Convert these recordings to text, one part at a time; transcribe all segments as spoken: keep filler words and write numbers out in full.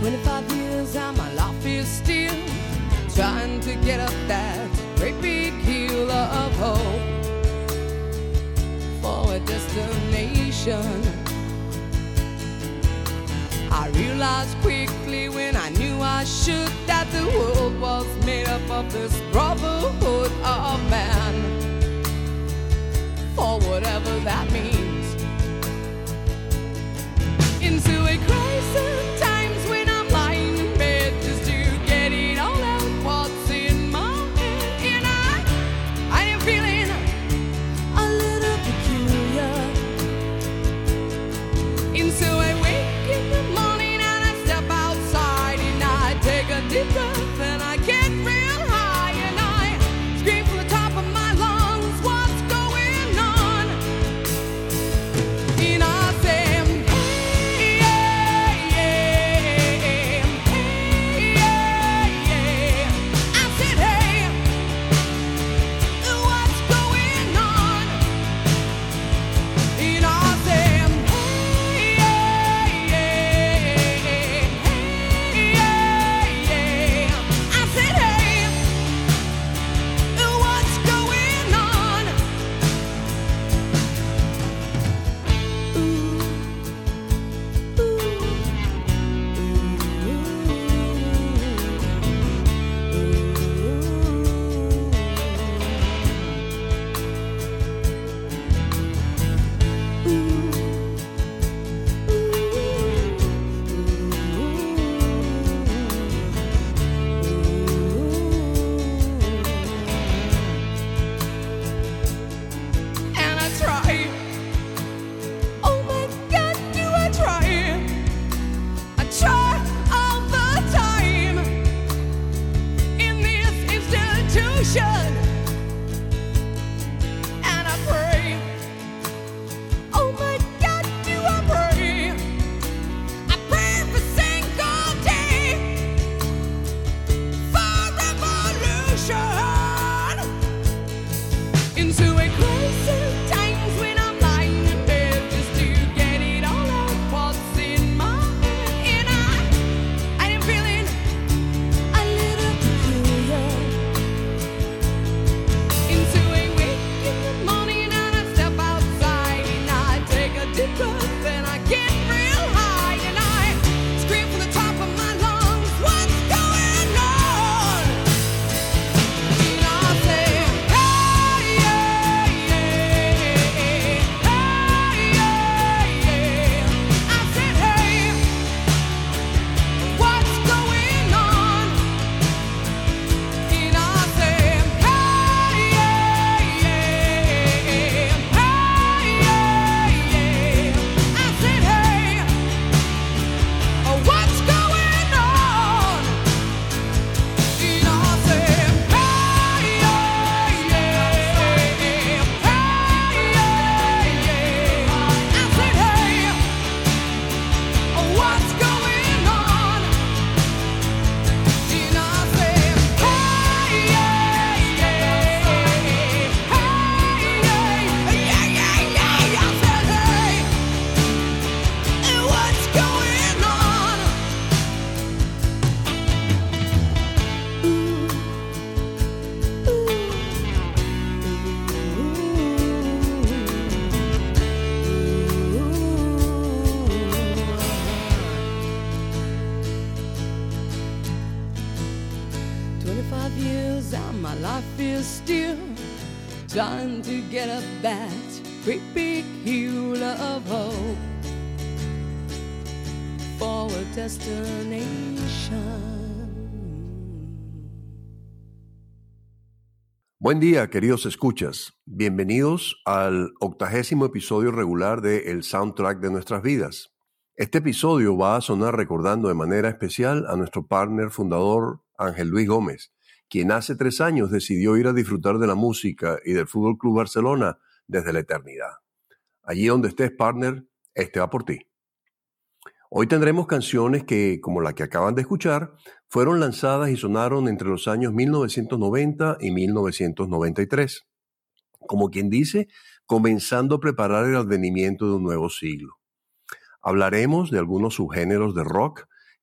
twenty-five years and my life is still trying to get up that great big hill of hope for a destination. I realized quickly when I knew I should that the world was made up of this brotherhood of man, for whatever that means. Into a crisis times when I'm lying in bed just to get it all out what's in my head, and I, I am feeling a little peculiar. Into a wake in the morning and I step outside and I take a deep breath and I get real high and I scream from the top of my lungs, what's going on? And I say, trying to get up that great big hill of hope for a destination. Buen día, queridos escuchas. Bienvenidos al octagésimo episodio regular de El Soundtrack de Nuestras Vidas. Este episodio va a sonar recordando de manera especial a nuestro partner fundador Ángel Luis Gómez, quien hace tres años decidió ir a disfrutar de la música y del Fútbol Club Barcelona desde la eternidad. Allí donde estés, partner, este va por ti. Hoy tendremos canciones que, como la que acaban de escuchar, fueron lanzadas y sonaron entre los años mil novecientos noventa y mil novecientos noventa y tres. Como quien dice, comenzando a preparar el advenimiento de un nuevo siglo. Hablaremos de algunos subgéneros de rock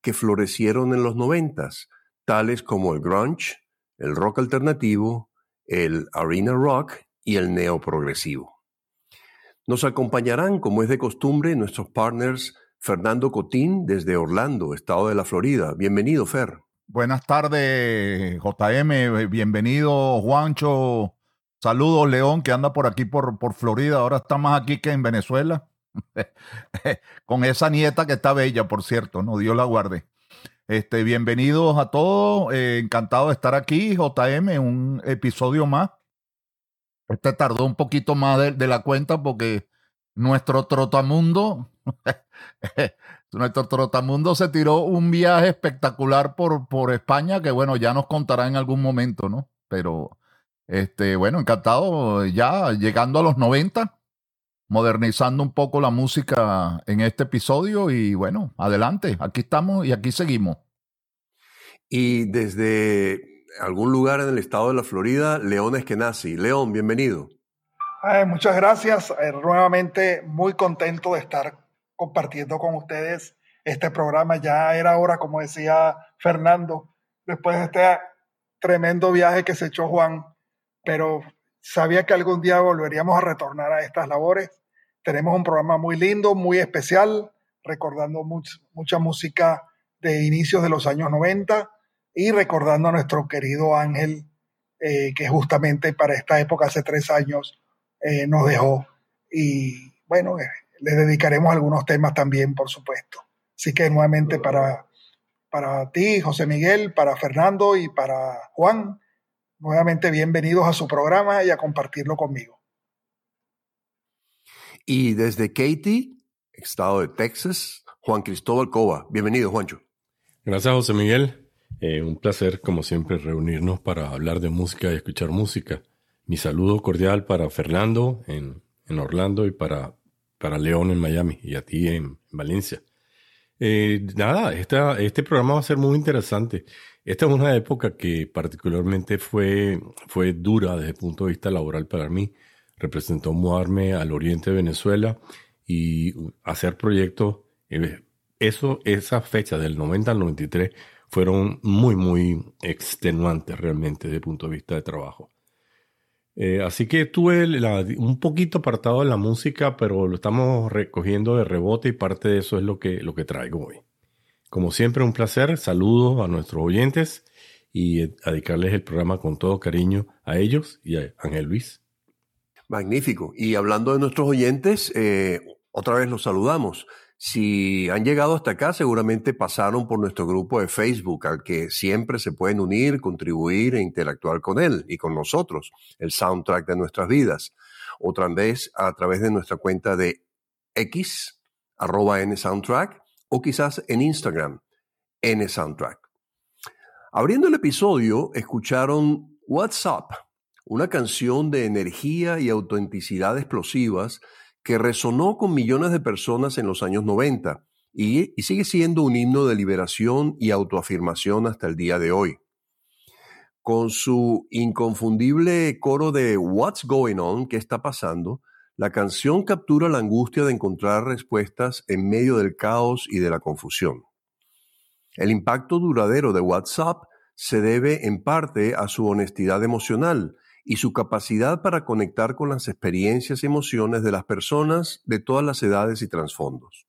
que florecieron en los noventas, tales como el grunge, el rock alternativo, el arena rock y el neoprogresivo. Nos acompañarán, como es de costumbre, nuestros partners Fernando Cotín desde Orlando, estado de la Florida. Bienvenido, Fer. Buenas tardes, J M. Bienvenido, Juancho. Saludos, León, que anda por aquí, por, por Florida. Ahora está más aquí que en Venezuela. Con esa nieta que está bella, por cierto, no, Dios la guarde. Este, bienvenidos a todos. Eh, encantado de estar aquí, J M, en un episodio más. Este tardó un poquito más de, de la cuenta porque nuestro trotamundo, nuestro trotamundo se tiró un viaje espectacular por, por España, que bueno, ya nos contará en algún momento, ¿no? Pero, este, bueno, encantado, ya llegando a los noventa, modernizando un poco la música en este episodio y bueno, adelante, aquí estamos y aquí seguimos. Y desde algún lugar en el estado de la Florida, León Eskenazi. León, bienvenido. Ay, muchas gracias. Eh, nuevamente muy contento de estar compartiendo con ustedes este programa. Ya era hora, como decía Fernando, después de este tremendo viaje que se echó Juan, pero sabía que algún día volveríamos a retornar a estas labores. Tenemos un programa muy lindo, muy especial, recordando much, mucha música de inicios de los años noventa y recordando a nuestro querido Ángel, eh, que justamente para esta época, hace tres años, eh, nos dejó. Y bueno, eh, le dedicaremos algunos temas también, por supuesto. Así que nuevamente para, para ti, José Miguel, para Fernando y para Juan, nuevamente bienvenidos a su programa y a compartirlo conmigo. Y desde Katy, estado de Texas, Juan Cristóbal Cova. Bienvenido, Juancho. Gracias, José Miguel. Eh, un placer, como siempre, reunirnos para hablar de música y escuchar música. Mi saludo cordial para Fernando en, en Orlando y para, para León en Miami y a ti en, en Valencia. Eh, nada, esta, este programa va a ser muy interesante. Esta es una época que particularmente fue, fue dura desde el punto de vista laboral para mí. Representó mudarme al oriente de Venezuela y hacer proyectos. Eh, eso, esas fechas del noventa al noventa y tres fueron muy, muy extenuantes realmente desde el punto de vista de trabajo. Eh, así que estuve la, un poquito apartado de la música, pero lo estamos recogiendo de rebote y parte de eso es lo que, lo que traigo hoy. Como siempre, un placer. Saludos a nuestros oyentes y a dedicarles el programa con todo cariño a ellos y a Ángel Luis. Magnífico. Y hablando de nuestros oyentes, eh, otra vez los saludamos. Si han llegado hasta acá, seguramente pasaron por nuestro grupo de Facebook, al que siempre se pueden unir, contribuir e interactuar con él y con nosotros, el soundtrack de nuestras vidas. Otra vez a través de nuestra cuenta de X, arroba nsoundtrack, o quizás en Instagram, nsoundtrack. Abriendo el episodio, escucharon What's Up, una canción de energía y autenticidad explosivas que resonó con millones de personas en los años noventa y, y sigue siendo un himno de liberación y autoafirmación hasta el día de hoy. Con su inconfundible coro de What's Going On, ¿qué está pasando?, la canción captura la angustia de encontrar respuestas en medio del caos y de la confusión. El impacto duradero de What's Up se debe en parte a su honestidad emocional y su capacidad para conectar con las experiencias y emociones de las personas de todas las edades y trasfondos.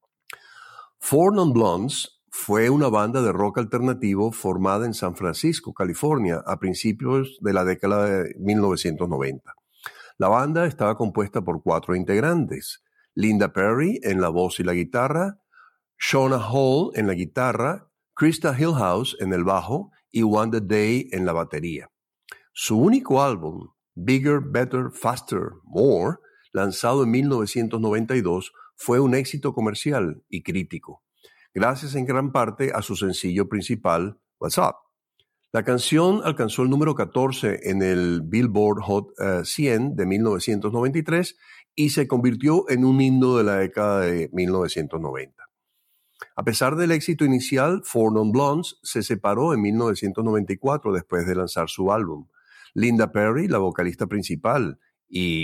Four Non Blondes fue una banda de rock alternativo formada en San Francisco, California, a principios de la década de mil novecientos noventa. La banda estaba compuesta por cuatro integrantes: Linda Perry en la voz y la guitarra, Shauna Hall en la guitarra, Krista Hillhouse en el bajo y Wanda Day en la batería. Su único álbum, Bigger, Better, Faster, More, lanzado en mil novecientos noventa y dos, fue un éxito comercial y crítico, gracias en gran parte a su sencillo principal, What's Up. La canción alcanzó el número catorce en el Billboard Hot uh, cien de mil novecientos noventa y tres y se convirtió en un himno de la década de mil novecientos noventa. A pesar del éxito inicial, Four Non Blondes se separó en mil novecientos noventa y cuatro después de lanzar su álbum. Linda Perry, la vocalista principal, y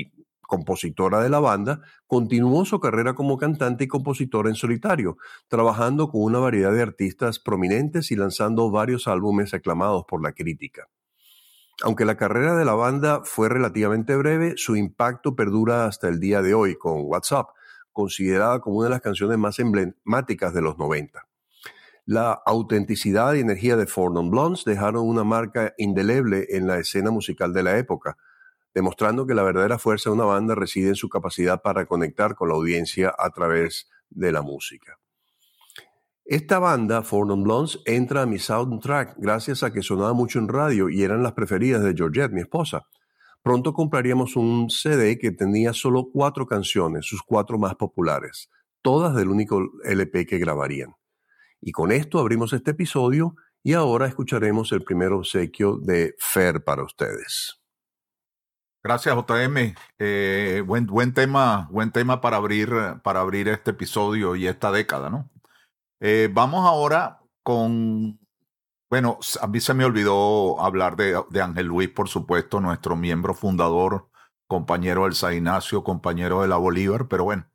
compositora de la banda, continuó su carrera como cantante y compositora en solitario, trabajando con una variedad de artistas prominentes y lanzando varios álbumes aclamados por la crítica. Aunque la carrera de la banda fue relativamente breve, su impacto perdura hasta el día de hoy con What's Up, considerada como una de las canciones más emblemáticas de los noventa. La autenticidad y energía de Four Non Blondes dejaron una marca indeleble en la escena musical de la época, demostrando que la verdadera fuerza de una banda reside en su capacidad para conectar con la audiencia a través de la música. Esta banda, Four Non Blondes, entra a mi soundtrack gracias a que sonaba mucho en radio y eran las preferidas de Georgette, mi esposa. Pronto compraríamos un C D que tenía solo cuatro canciones, sus cuatro más populares, todas del único L P que grabarían. Y con esto abrimos este episodio y ahora escucharemos el primer obsequio de Fer para ustedes. Gracias, J M. Eh, buen, buen tema, buen tema para abrir, para abrir este episodio y esta década, ¿no? Eh, vamos ahora con, bueno, a mí se me olvidó hablar de, de Ángel Luis, por supuesto, nuestro miembro fundador, compañero del San Ignacio, compañero de la Bolívar, pero bueno,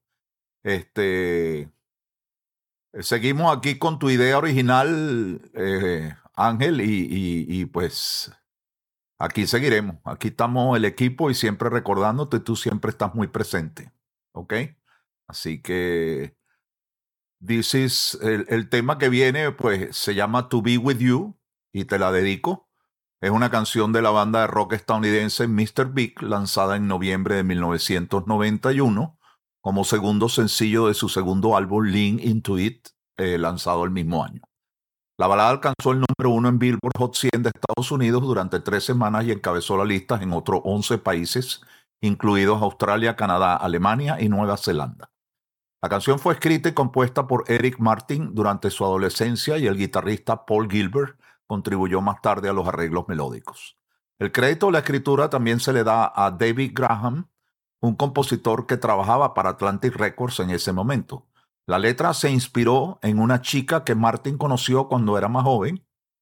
este, seguimos aquí con tu idea original, eh, Ángel, y, y, y pues aquí seguiremos. Aquí estamos el equipo y siempre recordándote, tú siempre estás muy presente, ¿ok? Así que this is, el, el tema que viene, pues se llama To Be With You y te la dedico. Es una canción de la banda de rock estadounidense mister Big, lanzada en noviembre de mil novecientos noventa y uno como segundo sencillo de su segundo álbum Lean Into It, eh, lanzado el mismo año. La balada alcanzó el número uno en Billboard Hot cien de Estados Unidos durante tres semanas y encabezó la lista en otros once países, incluidos Australia, Canadá, Alemania y Nueva Zelanda. La canción fue escrita y compuesta por Eric Martin durante su adolescencia y el guitarrista Paul Gilbert contribuyó más tarde a los arreglos melódicos. El crédito de la escritura también se le da a David Graham, un compositor que trabajaba para Atlantic Records en ese momento. La letra se inspiró en una chica que Martin conoció cuando era más joven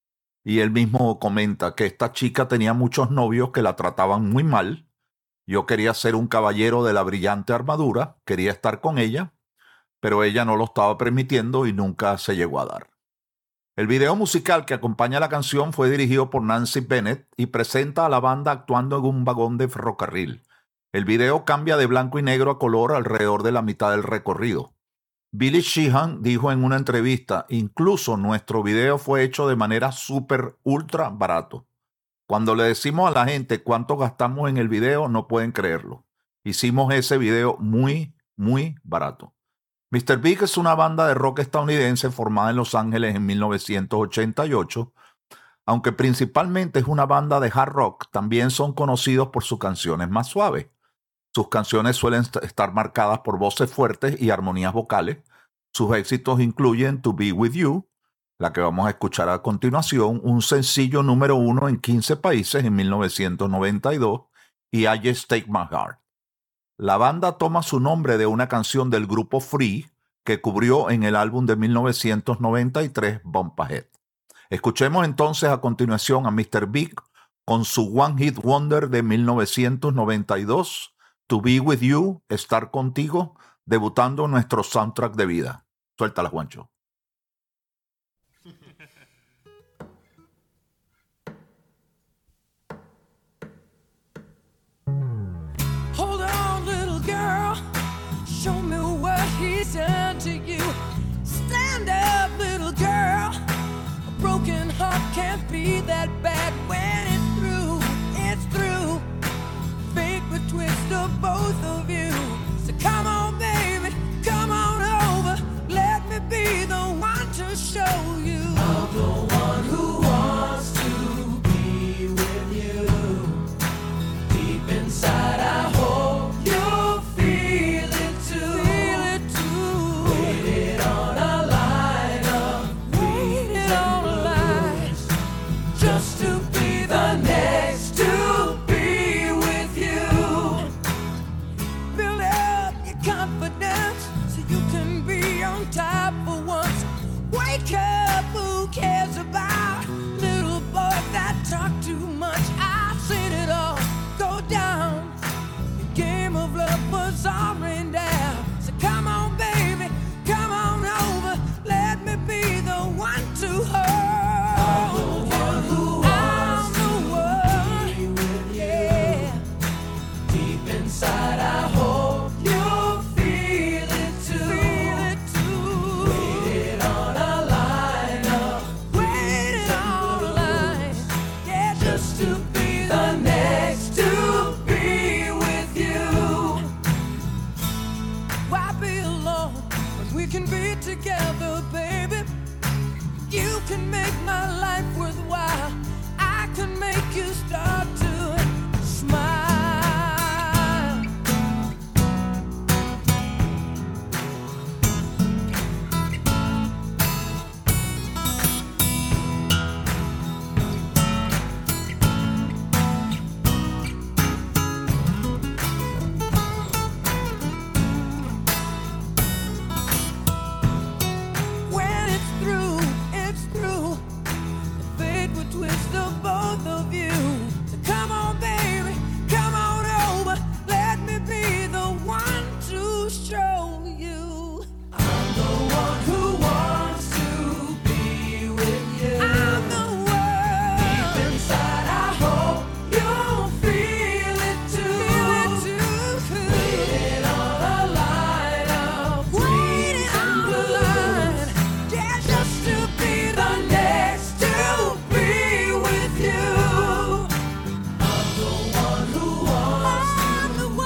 y él mismo comenta que esta chica tenía muchos novios que la trataban muy mal. Yo quería ser un caballero de la brillante armadura, quería estar con ella, pero ella no lo estaba permitiendo y nunca se llegó a dar. El video musical que acompaña la canción fue dirigido por Nancy Bennett y presenta a la banda actuando en un vagón de ferrocarril. El video cambia de blanco y negro a color alrededor de la mitad del recorrido. Billy Sheehan dijo en una entrevista, incluso nuestro video fue hecho de manera súper ultra barato. Cuando le decimos a la gente cuánto gastamos en el video, no pueden creerlo. Hicimos ese video muy, muy barato. mister Big es una banda de rock estadounidense formada en Los Ángeles en mil novecientos ochenta y ocho. Aunque principalmente es una banda de hard rock, también son conocidos por sus canciones más suaves. Sus canciones suelen estar marcadas por voces fuertes y armonías vocales. Sus éxitos incluyen To Be With You, la que vamos a escuchar a continuación, un sencillo número uno en quince países en mil novecientos noventa y dos, y I Just Take My Heart. La banda toma su nombre de una canción del grupo Free que cubrió en el álbum de mil novecientos noventa y tres Bump Ahead. Escuchemos entonces a continuación a mister Big con su One Hit Wonder de mil novecientos noventa y dos, To Be With You, Estar Contigo, debutando en nuestro soundtrack de vida. Suéltala, Juancho. Hold on, little girl. Show me what he's done to you. Stand up, little girl. A broken heart can't be that bad when it's through. It's through. Fake the twist of both of you. So come on, baby, come on over. Let me be the one to show you. I'm the one who wants to be with you. Deep inside, I hope you'll feel it too. Feel it too. Waited on a line of waited on a line just to be the next to be with you. Build up your confidence so you can be on top for once. Wake up, who cares about little boys that talk too much? I've seen it all go down. The game of love. sun rain down. So come on, baby, come on over. Let me be the one to hold. I'm the one who I'm the one, yeah. Deep inside, I hope you feel it too. Feel it too. Waiting on a line up, waiting on a line, yeah, just to be the next to be with you. Why be alone when we can be together, baby? You can make my life worthwhile. I can make you start to smile. When it's through, it's through. The fate will twist of both of you. So come on, baby, come on over. Let me be the one to show you. I'm the one who wants to be with you. I'm the one. Deep inside, I hope you'll feel it too. Feel it too. Waiting on a line of waiting on a line. Yeah, just to be the next to be with you. I'm the one who wants I'm the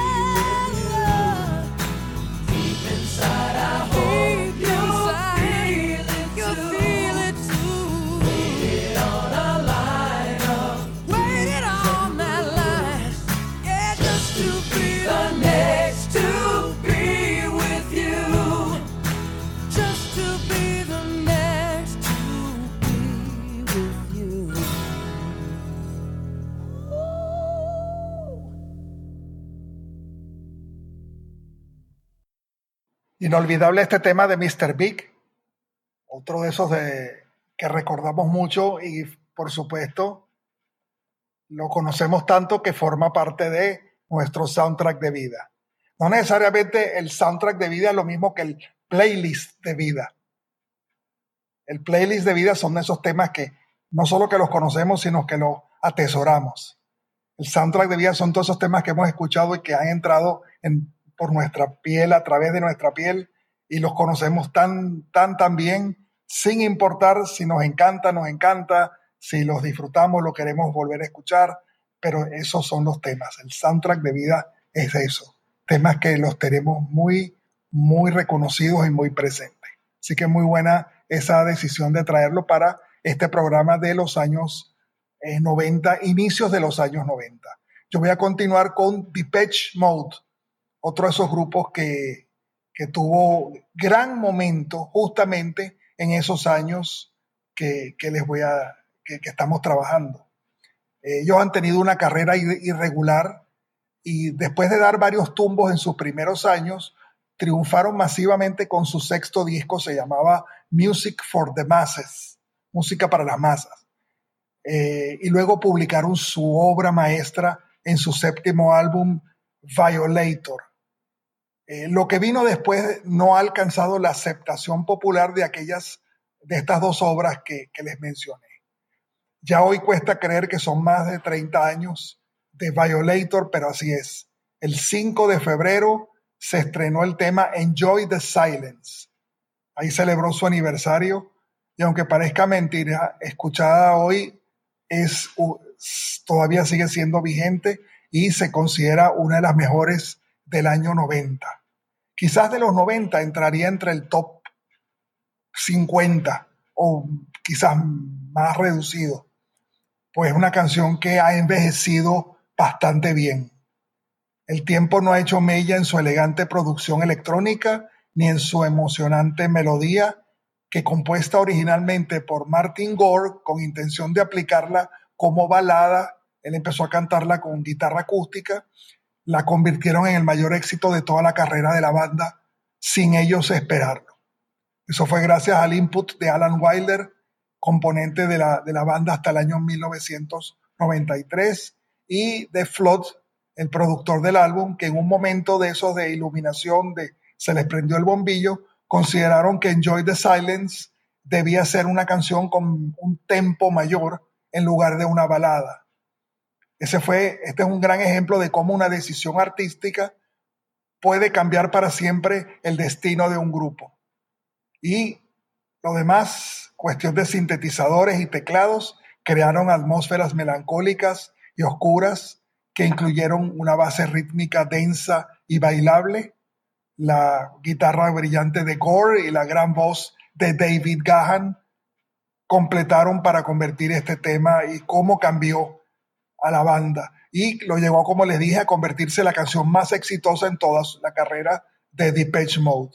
one. Deep inside, I hope you'll feel it too. Feel it too. Waiting on a line of waiting on that line. Yeah, just to be the next to be with you. Just to be the next to be with you. Inolvidable este tema de mister Big, otro de esos de, que recordamos mucho y por supuesto lo conocemos tanto que forma parte de nuestro soundtrack de vida. No necesariamente el soundtrack de vida es lo mismo que el playlist de vida. El playlist de vida son esos temas que no solo que los conocemos, sino que los atesoramos. El soundtrack de vida son todos esos temas que hemos escuchado y que han entrado en, por nuestra piel, a través de nuestra piel, y los conocemos tan, tan, tan bien, sin importar si nos encanta, nos encanta, si los disfrutamos, lo queremos volver a escuchar, pero esos son los temas. El soundtrack de vida es eso. Temas que los tenemos muy, muy reconocidos y muy presentes. Así que muy buena esa decisión de traerlo para este programa de los años eh, noventa, inicios de los años noventa. Yo voy a continuar con Depeche Mode, otro de esos grupos que, que tuvo gran momento justamente en esos años que, que les voy a, que, que estamos trabajando. Ellos han tenido una carrera irregular y después de dar varios tumbos en sus primeros años, triunfaron masivamente con su sexto disco, se llamaba Music for the Masses, música para las masas. Eh, y luego publicaron su obra maestra en su séptimo álbum, Violator. Eh, lo que vino después no ha alcanzado la aceptación popular de aquellas, de estas dos obras que, que les mencioné. Ya hoy cuesta creer que son más de treinta años de Violator, pero así es. El cinco de febrero se estrenó el tema Enjoy the Silence. Ahí celebró su aniversario y aunque parezca mentira, escuchada hoy es, todavía sigue siendo vigente y se considera una de las mejores del año noventa. Quizás de los noventa entraría entre el top cincuenta o quizás más reducido, pues es una canción que ha envejecido bastante bien. El tiempo no ha hecho mella en su elegante producción electrónica ni en su emocionante melodía, que compuesta originalmente por Martin Gore con intención de aplicarla como balada, él empezó a cantarla con guitarra acústica, la convirtieron en el mayor éxito de toda la carrera de la banda sin ellos esperarlo. Eso fue gracias al input de Alan Wilder, componente de la, de la banda hasta el año mil novecientos noventa y tres, y de Flood, el productor del álbum, que en un momento de esos de iluminación, de se les prendió el bombillo, consideraron que Enjoy the Silence debía ser una canción con un tempo mayor en lugar de una balada. Ese fue, este es un gran ejemplo de cómo una decisión artística puede cambiar para siempre el destino de un grupo. Y lo demás, cuestión de sintetizadores y teclados, crearon atmósferas melancólicas y oscuras que incluyeron una base rítmica densa y bailable, la guitarra brillante de Gore y la gran voz de David Gahan completaron para convertir este tema y cómo cambió a la banda. Y lo llegó, como les dije, a convertirse en la canción más exitosa en toda la carrera de Depeche Mode.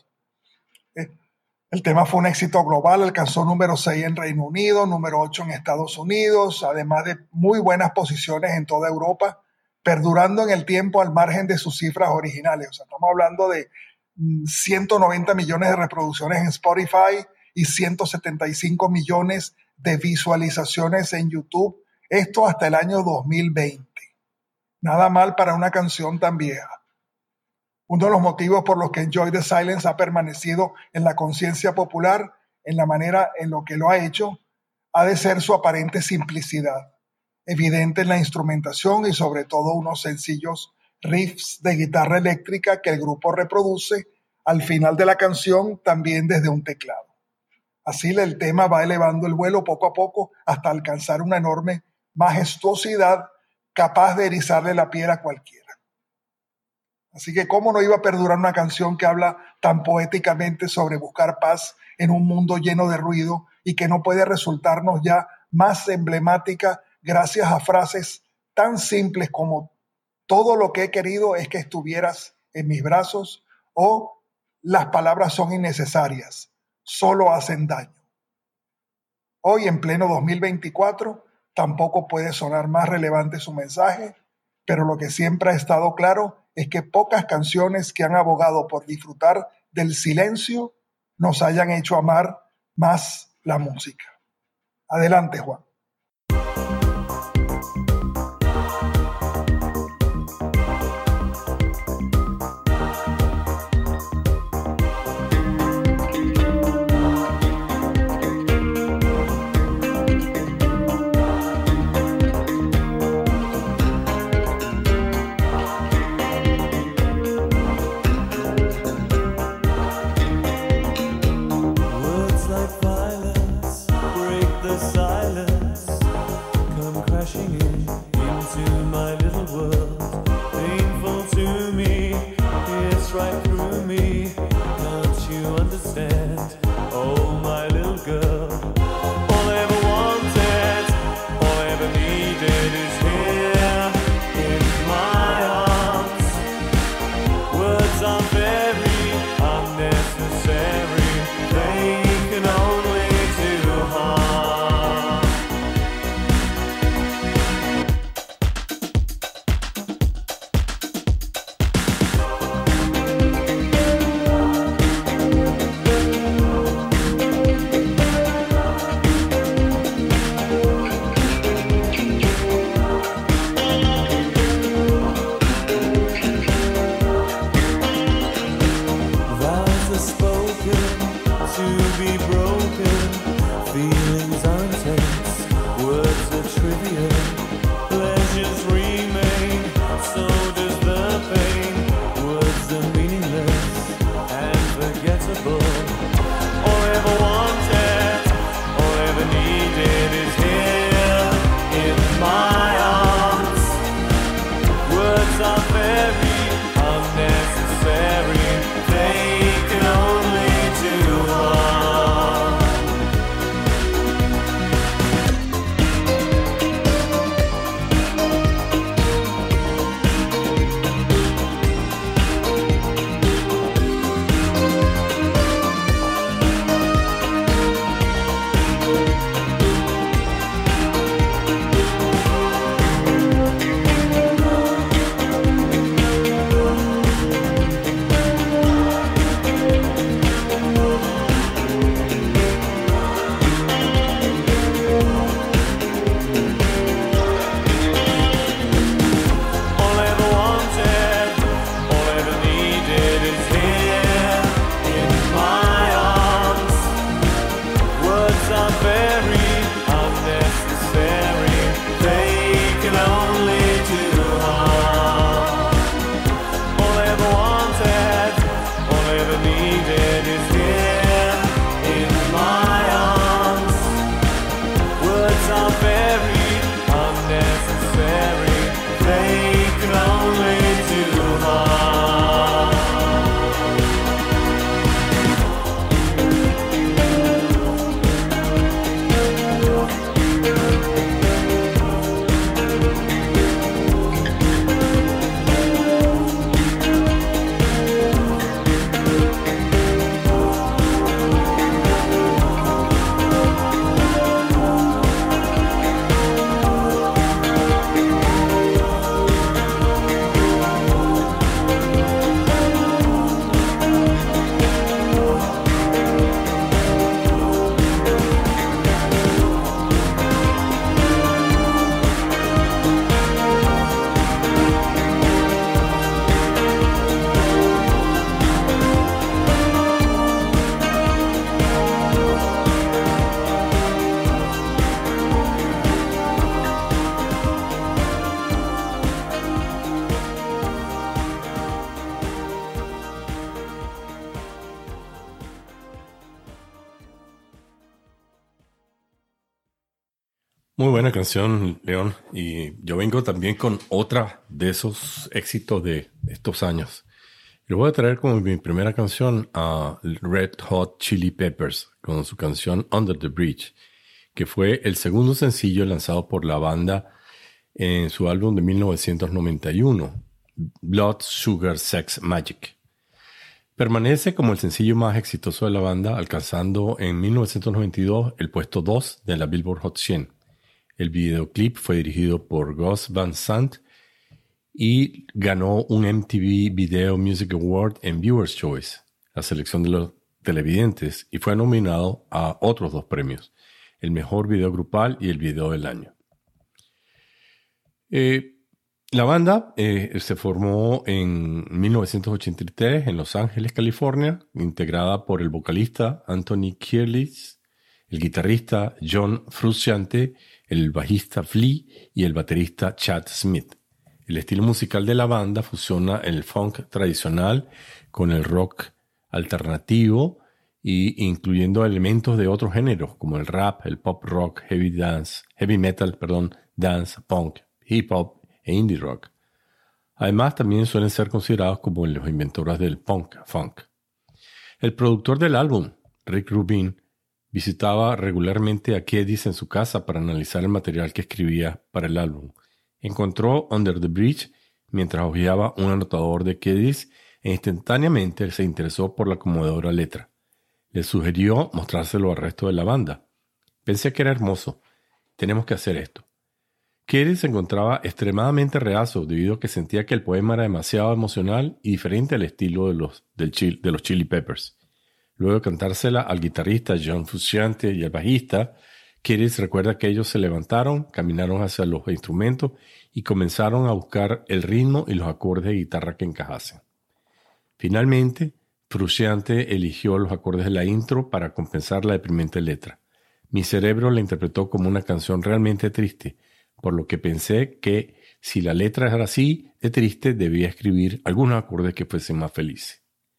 El tema fue un éxito global, alcanzó número seis en Reino Unido, número ocho en Estados Unidos, además de muy buenas posiciones en toda Europa, perdurando en el tiempo al margen de sus cifras originales. O sea, estamos hablando de ciento noventa millones de reproducciones en Spotify y ciento setenta y cinco millones de visualizaciones en YouTube. Esto hasta el año dos mil veinte. Nada mal para una canción tan vieja. Uno de los motivos por los que Enjoy the Silence ha permanecido en la conciencia popular, en la manera en lo que lo ha hecho, ha de ser su aparente simplicidad, evidente en la instrumentación y sobre todo unos sencillos riffs de guitarra eléctrica que el grupo reproduce al final de la canción también desde un teclado. Así el tema va elevando el vuelo poco a poco hasta alcanzar una enorme majestuosidad capaz de erizarle la piel a cualquiera. Así que cómo no iba a perdurar una canción que habla tan poéticamente sobre buscar paz en un mundo lleno de ruido y que no puede resultarnos ya más emblemática gracias a frases tan simples como todo lo que he querido es que estuvieras en mis brazos o las palabras son innecesarias, solo hacen daño. Hoy en pleno dos mil veinticuatro tampoco puede sonar más relevante su mensaje, pero lo que siempre ha estado claro es que pocas canciones que han abogado por disfrutar del silencio nos hayan hecho amar más la música. Adelante, Juan. Unnecessary, they can only do harm. Muy buena canción, León. Y yo vengo también con otra de esos éxitos de estos años. Les voy a traer como mi primera canción a Red Hot Chili Peppers con su canción Under the Bridge, que fue el segundo sencillo lanzado por la banda en su álbum de mil novecientos noventa y uno, Blood, Sugar, Sex, Magic. Permanece como el sencillo más exitoso de la banda, alcanzando en mil novecientos noventa y dos el puesto dos de la Billboard Hot cien. El videoclip fue dirigido por Gus Van Sant y ganó un M T V Video Music Award en Viewer's Choice, la selección de los televidentes, y fue nominado a otros dos premios, el mejor video grupal y el video del año. Eh, la banda eh, se formó en mil novecientos ochenta y tres en Los Ángeles, California, integrada por el vocalista Anthony Kiedis, el guitarrista John Frusciante, el bajista Flea y el baterista Chad Smith. El estilo musical de la banda fusiona el funk tradicional con el rock alternativo y incluyendo elementos de otros géneros como el rap, el pop rock, heavy dance, heavy metal, perdón, dance, punk, hip hop e indie rock. Además, también suelen ser considerados como los inventores del punk funk. El productor del álbum, Rick Rubin, visitaba regularmente a Kiedis en su casa para analizar el material que escribía para el álbum. Encontró Under the Bridge mientras hojeaba un anotador de Kiedis e instantáneamente se interesó por la conmovedora letra. Le sugirió mostrárselo al resto de la banda. Pensé que era hermoso. Tenemos que hacer esto. Kiedis se encontraba extremadamente reacio debido a que sentía que el poema era demasiado emocional y diferente al estilo de los, del Chil, de los Chili Peppers. Luego de cantársela al guitarrista John Frusciante y al bajista, Kiedis recuerda que ellos se levantaron, caminaron hacia los instrumentos y comenzaron a buscar el ritmo y los acordes de guitarra que encajasen. Finalmente, Frusciante eligió los acordes de la intro para compensar la deprimente letra. Mi cerebro la interpretó como una canción realmente triste, por lo que pensé que si la letra era así de triste, debía escribir algunos acordes que fuesen más felices.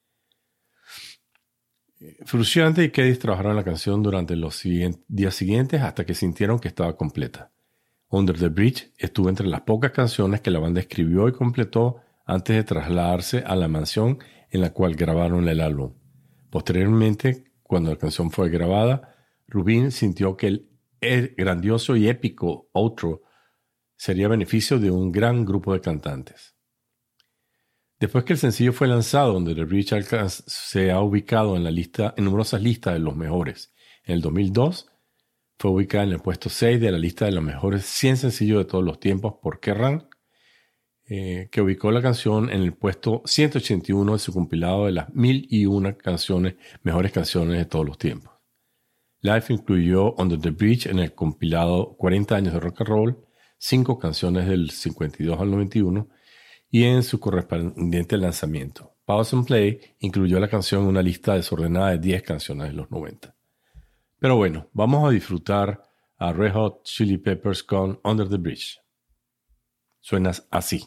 Frusciante y Kiedis trabajaron la canción durante los días siguientes hasta que sintieron que estaba completa. Under the Bridge estuvo entre las pocas canciones que la banda escribió y completó antes de trasladarse a la mansión en la cual grabaron el álbum. Posteriormente, cuando la canción fue grabada, Rubin sintió que el grandioso y épico outro sería beneficio de un gran grupo de cantantes. Después que el sencillo fue lanzado, Under the Bridge se ha ubicado en, la lista, en numerosas listas de los mejores. En el dos mil dos fue ubicada en el puesto seis de la lista de los mejores cien sencillos de todos los tiempos por Kerrang, eh, que ubicó la canción en el puesto ciento ochenta y uno de su compilado de las mil y una canciones, mejores canciones de todos los tiempos. Life incluyó Under the Bridge en el compilado cuarenta años de rock and roll, cinco canciones del cincuenta y dos al noventa y uno, y en su correspondiente lanzamiento. Pause and Play incluyó la canción en una lista desordenada de diez canciones de los noventa. Pero bueno, vamos a disfrutar a Red Hot Chili Peppers con Under the Bridge. Suena así.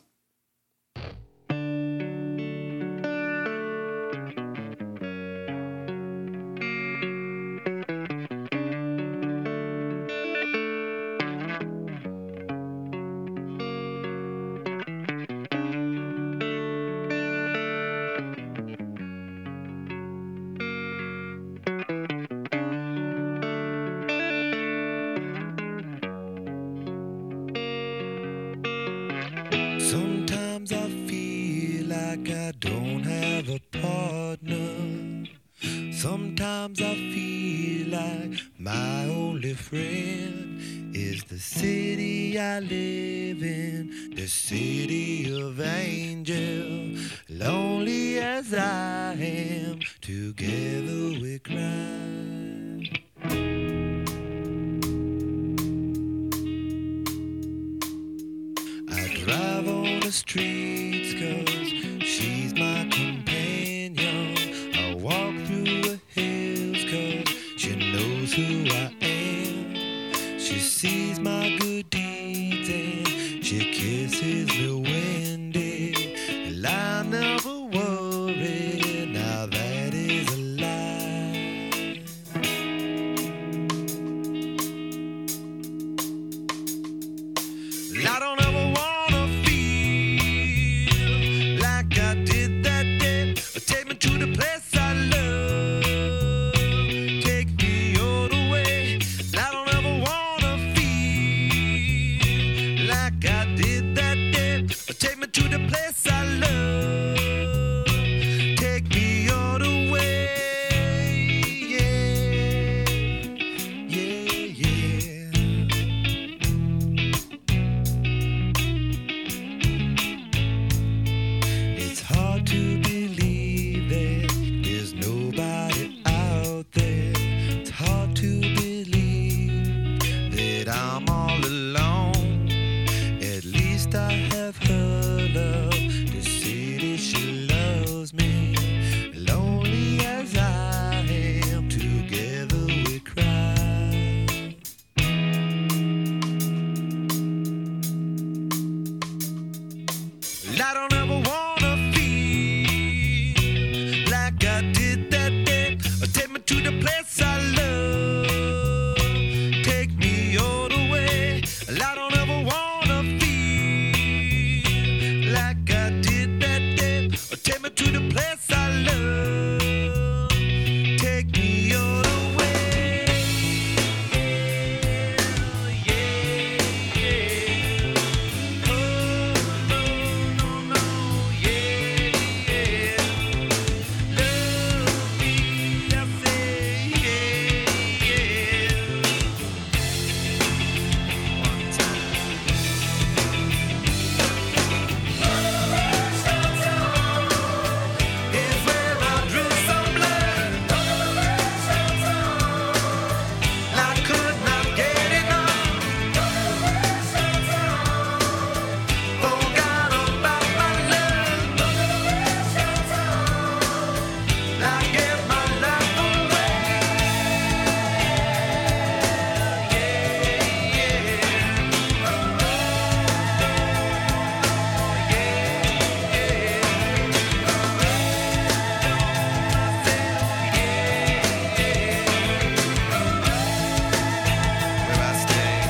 Sometimes I feel like I don't have a partner. Sometimes I feel like my only friend is the city I live in, the city of angels. Lonely as I am, together we cry. Drive on the streets cause she's my companion. I walk through the hills cause she knows who I am. She sees my good deeds and she kisses me windy. And I never worry, now that is a lie. that I'm all alone. At least I have her love to see that she loves me. Lonely as I am, together we cry. Well, I don't ever wanna feel like I did that day. Take me to the place I love. Take me all the way. Well, I don't ever wanna feel like I did that day. Take me to the place I love. Take me all the way. Yeah, yeah. Oh, no, no, no, yeah, yeah. Love me, I say, yeah, yeah. One time. Is where I drew some blood. I could not get enough. Forgot about my love. I gave my life away. Yeah, where I stay.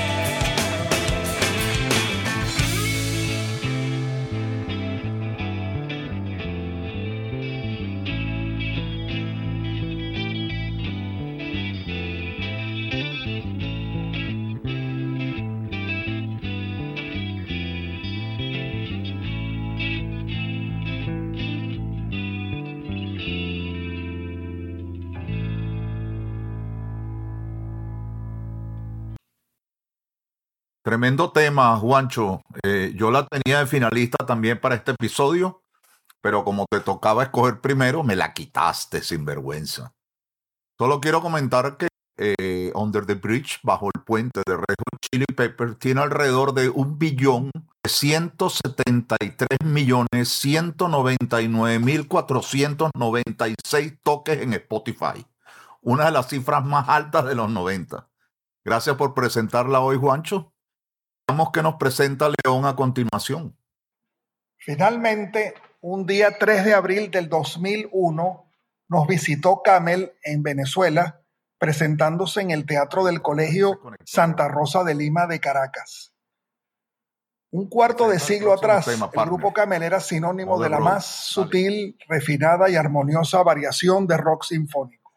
Tremendo tema, Juancho. Eh, yo la tenía de finalista también para este episodio, pero como te tocaba escoger primero, me la quitaste sin vergüenza. Solo quiero comentar que eh, Under the Bridge, bajo el puente de Red Hot Chili Peppers, tiene alrededor de un billón ciento setenta y tres millones ciento noventa y nueve mil cuatrocientos noventa y seis toques en Spotify. Una de las cifras más altas de los noventa. Gracias por presentarla hoy, Juancho. Veamos qué nos presenta León a continuación. Finalmente, un día tres de abril del dos mil uno, nos visitó Camel en Venezuela, presentándose en el Teatro del Colegio Santa Rosa de Lima de Caracas. Un cuarto de siglo atrás, el grupo Camel era sinónimo de la más sutil, refinada y armoniosa variación de rock sinfónico.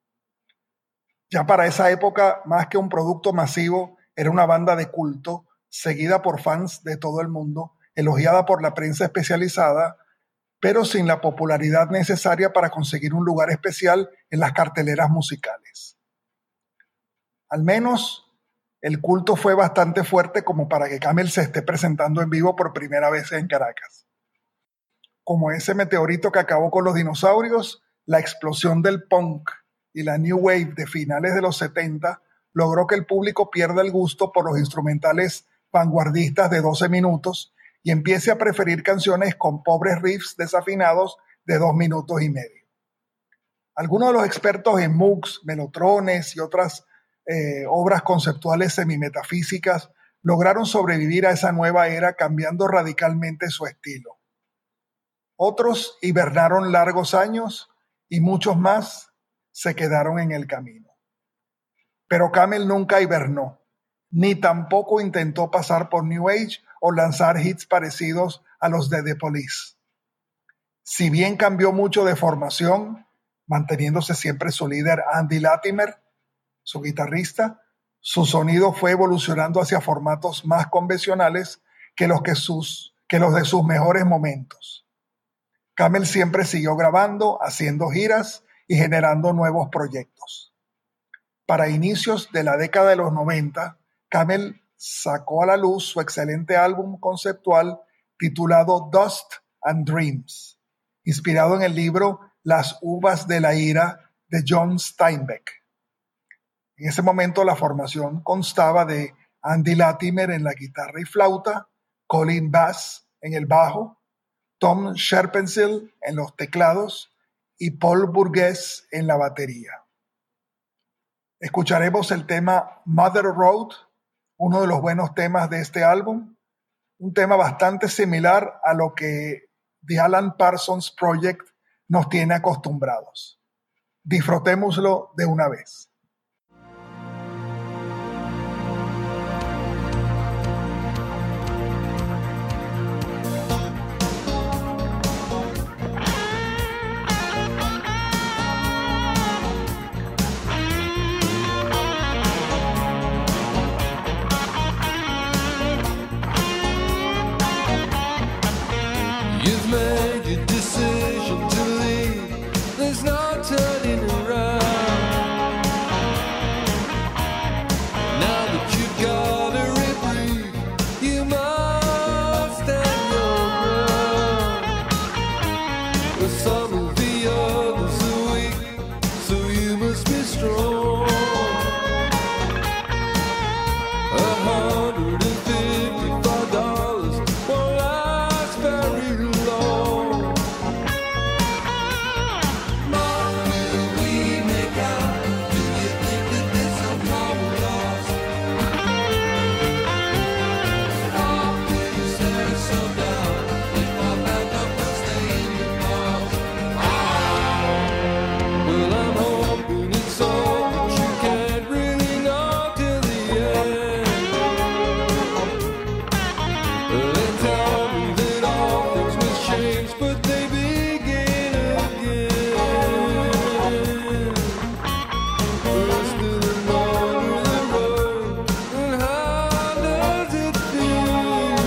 Ya para esa época, más que un producto masivo, era una banda de culto, seguida por fans de todo el mundo, elogiada por la prensa especializada, pero sin la popularidad necesaria para conseguir un lugar especial en las carteleras musicales. Al menos, el culto fue bastante fuerte como para que Camel se esté presentando en vivo por primera vez en Caracas. Como ese meteorito que acabó con los dinosaurios, la explosión del punk y la new wave de finales de los setenta logró que el público pierda el gusto por los instrumentales vanguardistas de doce minutos y empiece a preferir canciones con pobres riffs desafinados de dos minutos y medio. Algunos de los expertos en Moogs, Melotrones y otras eh, obras conceptuales semimetafísicas lograron sobrevivir a esa nueva era cambiando radicalmente su estilo. Otros hibernaron largos años y muchos más se quedaron en el camino. Pero Camel nunca hibernó, ni tampoco intentó pasar por New Age o lanzar hits parecidos a los de The Police. Si bien cambió mucho de formación, manteniéndose siempre su líder Andy Latimer, su guitarrista, su sonido fue evolucionando hacia formatos más convencionales que los, que sus, que los de sus mejores momentos. Camel siempre siguió grabando, haciendo giras y generando nuevos proyectos. Para inicios de la década de los noventa, Camel sacó a la luz su excelente álbum conceptual titulado Dust and Dreams, inspirado en el libro Las uvas de la ira de John Steinbeck. En ese momento la formación constaba de Andy Latimer en la guitarra y flauta, Colin Bass en el bajo, Tom Sherpensil en los teclados y Paul Burgess en la batería. Escucharemos el tema Mother Road, uno de los buenos temas de este álbum, un tema bastante similar a lo que The Alan Parsons Project nos tiene acostumbrados. Disfrutémoslo de una vez. You've made your decision to leave. There's no turning around. Now that you've got a reprieve, you must stand your ground. But some of the others are weak, so you must be strong. A hundred and fifty-five dollars won't last very long. What will we make out? Do you think that this will come lost? Or is there some doubt if our backup will stay in the past? Well, I'm hoping it's all, but you can't really know till the end. They tell me that all things must change, but they begin again. We're still along the road, and how does it feel?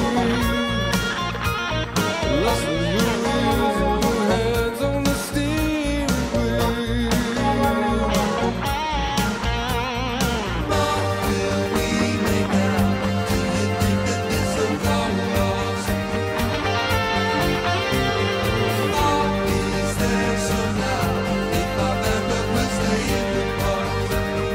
Less than your wheels and your hands on the steering wheel. What will we make out? Do you think that this will come lost? Or is there some doubt if our backup will stay in the past?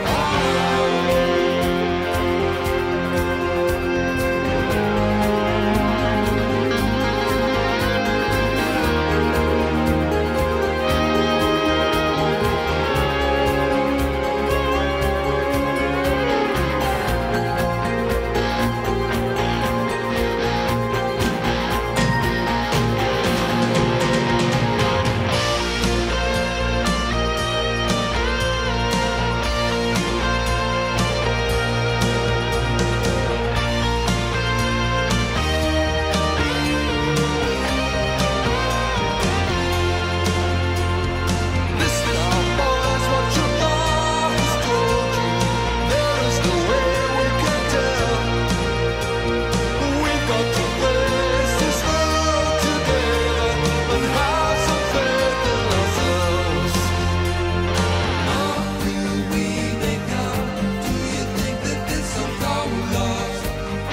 Listen up, boys, what your mom has told you. There is no way we can tell. We've got to face this road together and have some faith in ourselves. What will we make out? Do you think that this will come lost?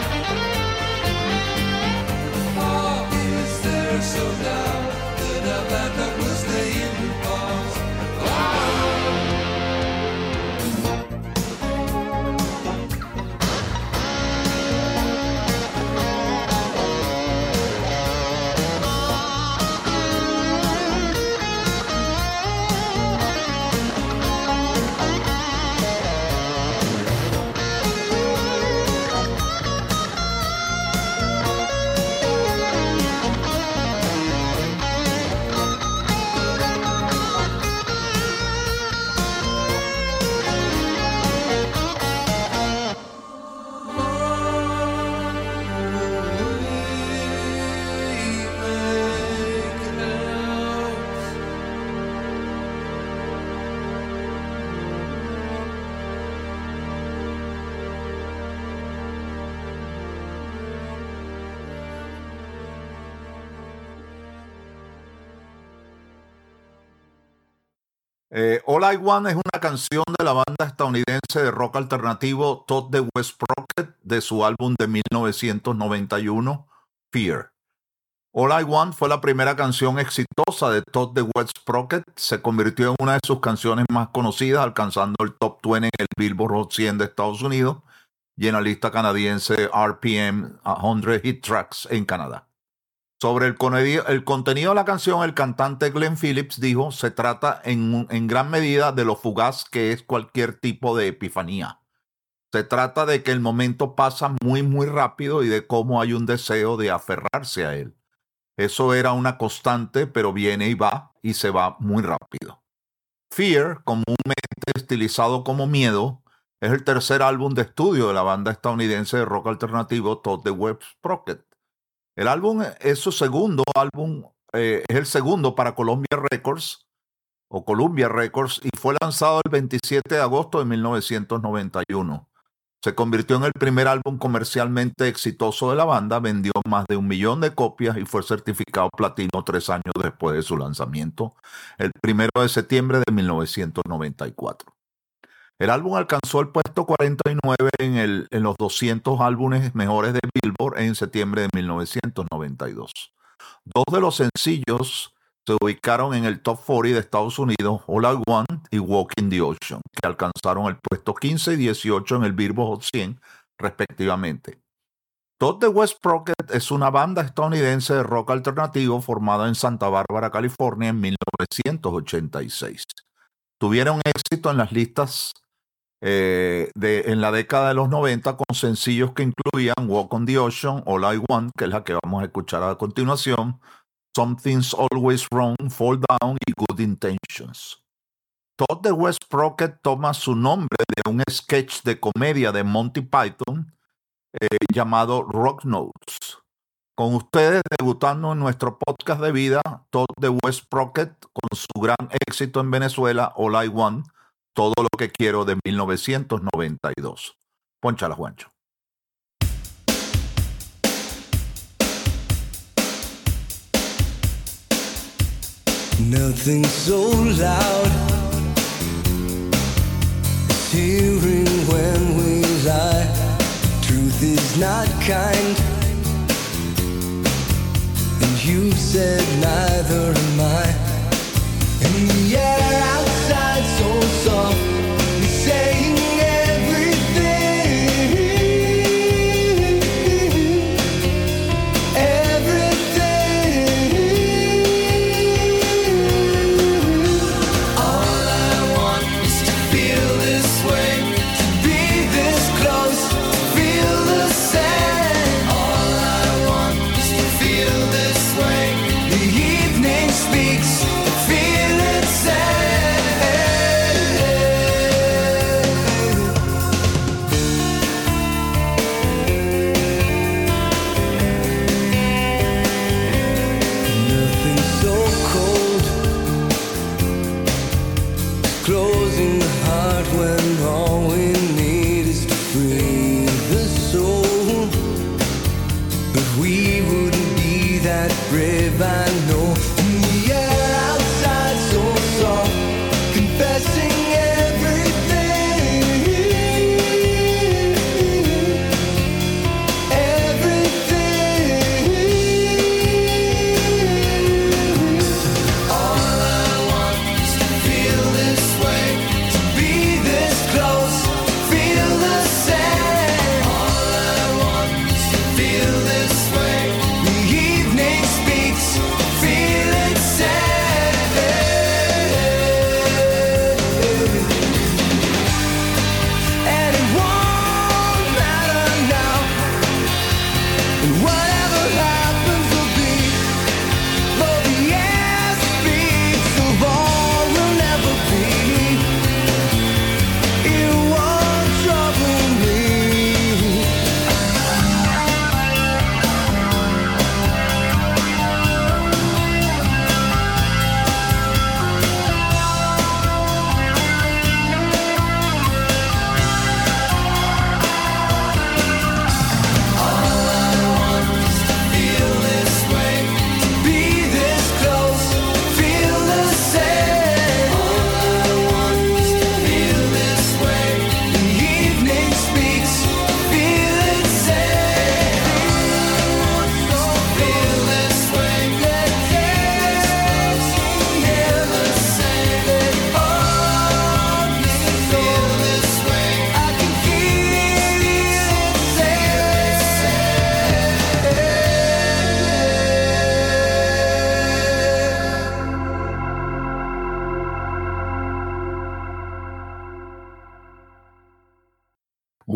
Or is there some doubt that our backup will stay in the past? Eh, All I Want es una canción de la banda estadounidense de rock alternativo Todd the West Sprocket de su álbum de mil novecientos noventa y uno, Fear. All I Want fue la primera canción exitosa de Todd the Wet Sprocket. Se convirtió en una de sus canciones más conocidas, alcanzando el top veinte en el Billboard Hot cien de Estados Unidos y en la lista canadiense R P M cien Hit Tracks en Canadá. Sobre el, el contenido de la canción, el cantante Glenn Phillips dijo: se trata en, en gran medida de lo fugaz que es cualquier tipo de epifanía. Se trata de que el momento pasa muy muy rápido y de cómo hay un deseo de aferrarse a él. Eso era una constante, pero viene y va, y se va muy rápido. Fear, comúnmente estilizado como miedo, es el tercer álbum de estudio de la banda estadounidense de rock alternativo Todd the Wet Sprocket. El álbum es su segundo álbum, eh, es el segundo para Columbia Records, o Columbia Records, y fue lanzado el veintisiete de agosto de mil novecientos noventa y uno. Se convirtió en el primer álbum comercialmente exitoso de la banda, vendió más de un millón de copias y fue certificado platino tres años después de su lanzamiento, el primero de septiembre de mil novecientos noventa y cuatro. El álbum alcanzó el puesto cuarenta y nueve en, el, en los doscientos álbumes mejores de Billboard en septiembre de mil novecientos noventa y dos. Dos de los sencillos se ubicaron en el top cuarenta de Estados Unidos, All I Want y Walking the Ocean, que alcanzaron el puesto quince y dieciocho en el Billboard Hot cien, respectivamente. Todd the Wet Sprocket es una banda estadounidense de rock alternativo formada en Santa Bárbara, California, en mil novecientos ochenta y seis. Tuvieron éxito en las listas eh, de, en la década de los noventa con sencillos que incluían Walk on the Ocean, All I Want, que es la que vamos a escuchar a continuación, Something's Always Wrong, Fall Down y Good Intentions. Todd the Wet Sprocket toma su nombre de un sketch de comedia de Monty Python eh, llamado Rock Notes. Con ustedes debutando en nuestro podcast de vida, Todd the Wet Sprocket con su gran éxito en Venezuela, All I Want, Todo lo que quiero, de mil novecientos noventa y dos. Pónchala, Juancho. Nothing so loud as hearing when we lie. Truth is not kind, and you said neither am I. And the air outside so soft, you're saying feel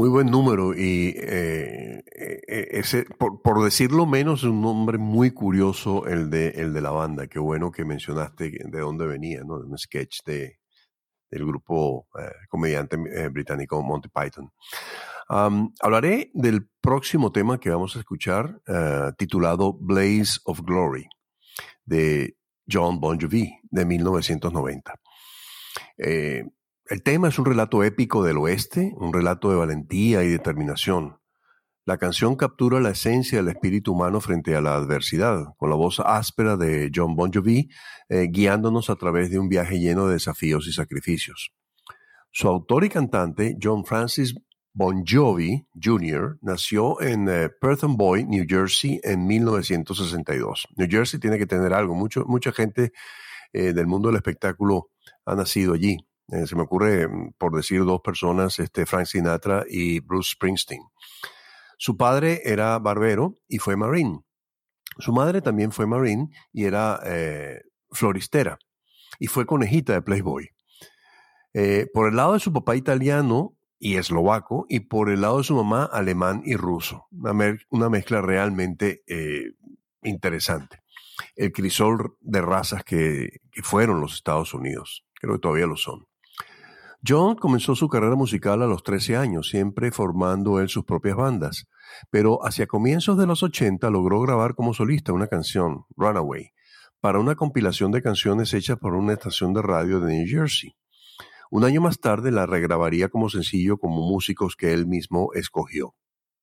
muy buen número y eh, eh, ese, por, por decirlo menos, es un nombre muy curioso el de, el de la banda. Qué bueno que mencionaste de dónde venía, ¿no? De un sketch de, del grupo eh, comediante eh, británico Monty Python. Um, hablaré del próximo tema que vamos a escuchar, uh, titulado Blaze of Glory, de Jon Bon Jovi, de mil novecientos noventa. Eh, el tema es un relato épico del oeste, un relato de valentía y determinación. La canción captura la esencia del espíritu humano frente a la adversidad, con la voz áspera de Jon Bon Jovi, eh, guiándonos a través de un viaje lleno de desafíos y sacrificios. Su autor y cantante, John Francis Bon Jovi junior, nació en eh, Perth Amboy, New Jersey, en mil novecientos sesenta y dos. New Jersey tiene que tener algo. Mucho, mucha gente eh, del mundo del espectáculo ha nacido allí. Eh, se me ocurre, por decir dos personas, este, Frank Sinatra y Bruce Springsteen. Su padre era barbero y fue marine. Su madre también fue marine y era eh, floristera. Y fue conejita de Playboy. Eh, por el lado de su papá italiano y eslovaco, y por el lado de su mamá alemán y ruso. Una, me- una mezcla realmente eh, interesante. El crisol de razas que, que fueron los Estados Unidos. Creo que todavía lo son. John comenzó su carrera musical a los trece años, siempre formando él sus propias bandas. Pero hacia comienzos de los ochenta logró grabar como solista una canción, Runaway, para una compilación de canciones hechas por una estación de radio de New Jersey. Un año más tarde la regrabaría como sencillo como músicos que él mismo escogió.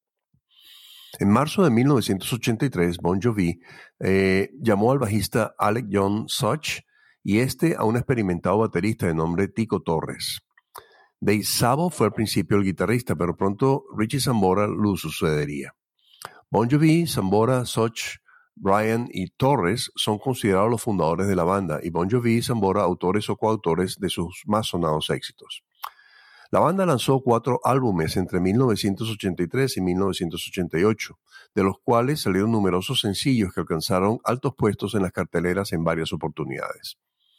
En marzo de mil novecientos ochenta y tres, Bon Jovi eh, llamó al bajista Alec John Such y este a un experimentado baterista de nombre Tico Torres. Dave Sabo fue al principio el guitarrista, pero pronto Richie Sambora lo sucedería. Bon Jovi, Sambora, Such, Brian y Torres son considerados los fundadores de la banda y Bon Jovi y Sambora autores o coautores de sus más sonados éxitos. La banda lanzó cuatro álbumes entre mil novecientos ochenta y tres y mil novecientos ochenta y ocho, de los cuales salieron numerosos sencillos que alcanzaron altos puestos en las carteleras en varias oportunidades.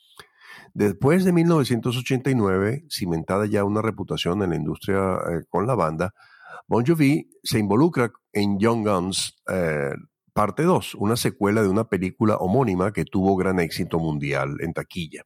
Después de mil novecientos ochenta y nueve, cimentada ya una reputación en la industria eh, con la banda, Bon Jovi se involucra en Young Guns eh, Parte dos, una secuela de una película homónima que tuvo gran éxito mundial en taquilla.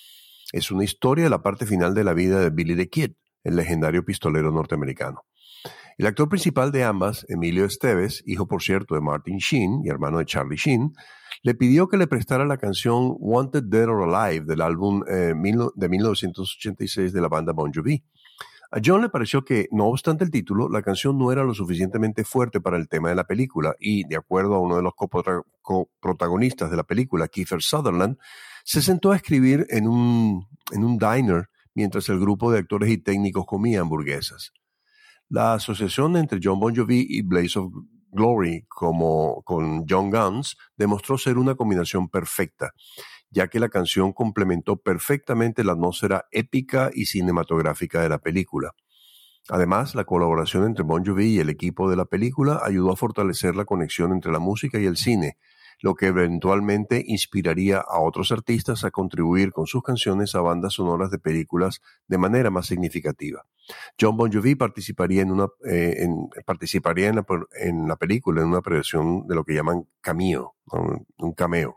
Es una historia de la parte final de la vida de Billy the Kid, el legendario pistolero norteamericano. El actor principal de ambas, Emilio Estevez, hijo por cierto de Martin Sheen y hermano de Charlie Sheen, le pidió que le prestara la canción Wanted Dead or Alive del álbum eh, de mil novecientos ochenta y seis de la banda Bon Jovi. A John le pareció que, no obstante el título, la canción no era lo suficientemente fuerte para el tema de la película y, de acuerdo a uno de los coprotagonistas de la película, Kiefer Sutherland, se sentó a escribir en un, en un diner mientras el grupo de actores y técnicos comía hamburguesas. La asociación entre Jon Bon Jovi y Blaze of Glory como con Young Guns demostró ser una combinación perfecta, ya que la canción complementó perfectamente la atmósfera épica y cinematográfica de la película. Además, la colaboración entre Bon Jovi y el equipo de la película ayudó a fortalecer la conexión entre la música y el cine, lo que eventualmente inspiraría a otros artistas a contribuir con sus canciones a bandas sonoras de películas de manera más significativa. Jon Bon Jovi participaría en una eh, en, participaría en la, en la película en una versión de lo que llaman cameo, ¿no? Un cameo.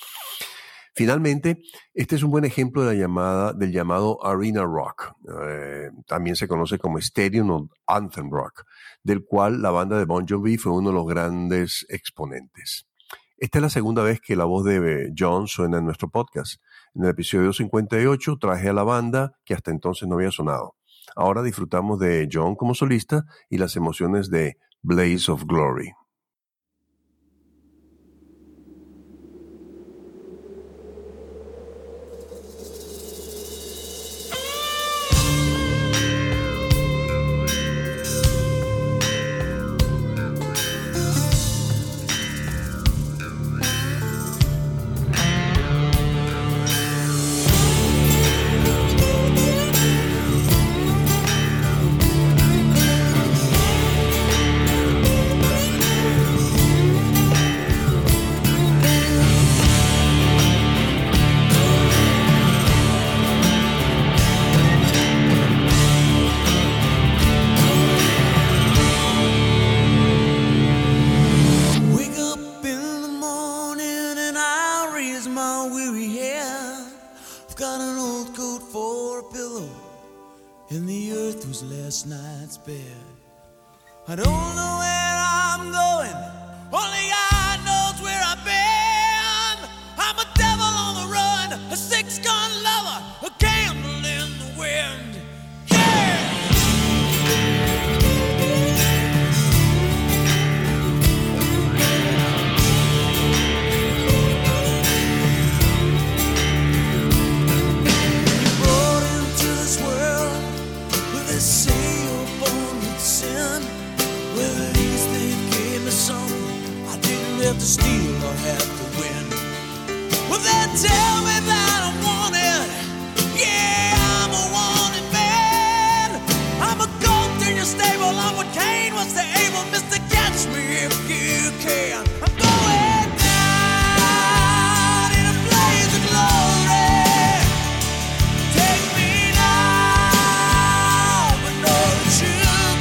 Finalmente, este es un buen ejemplo de la llamada, del llamado Arena Rock, eh, también se conoce como Stadium o Anthem Rock, del cual la banda de Bon Jovi fue uno de los grandes exponentes. Esta es la segunda vez que la voz de John suena en nuestro podcast. En el episodio cincuenta y ocho traje a la banda que hasta entonces no había sonado. Ahora disfrutamos de John como solista y las emociones de Blaze of Glory. Thank and the earth was last night's bed. I don't know where I'm going, only God knows where I've been. I'm a devil on the run, a six-gun lover, a candle in the wind. Yeah! To steal or have to win. Well, they tell me that I'm wanted. Yeah, I'm a wanted man. I'm a goat in your stable. I'm what Cain was to Abel. Mister, catch me if you can. I'm going down in a blaze of glory. Take me now, but know the truth.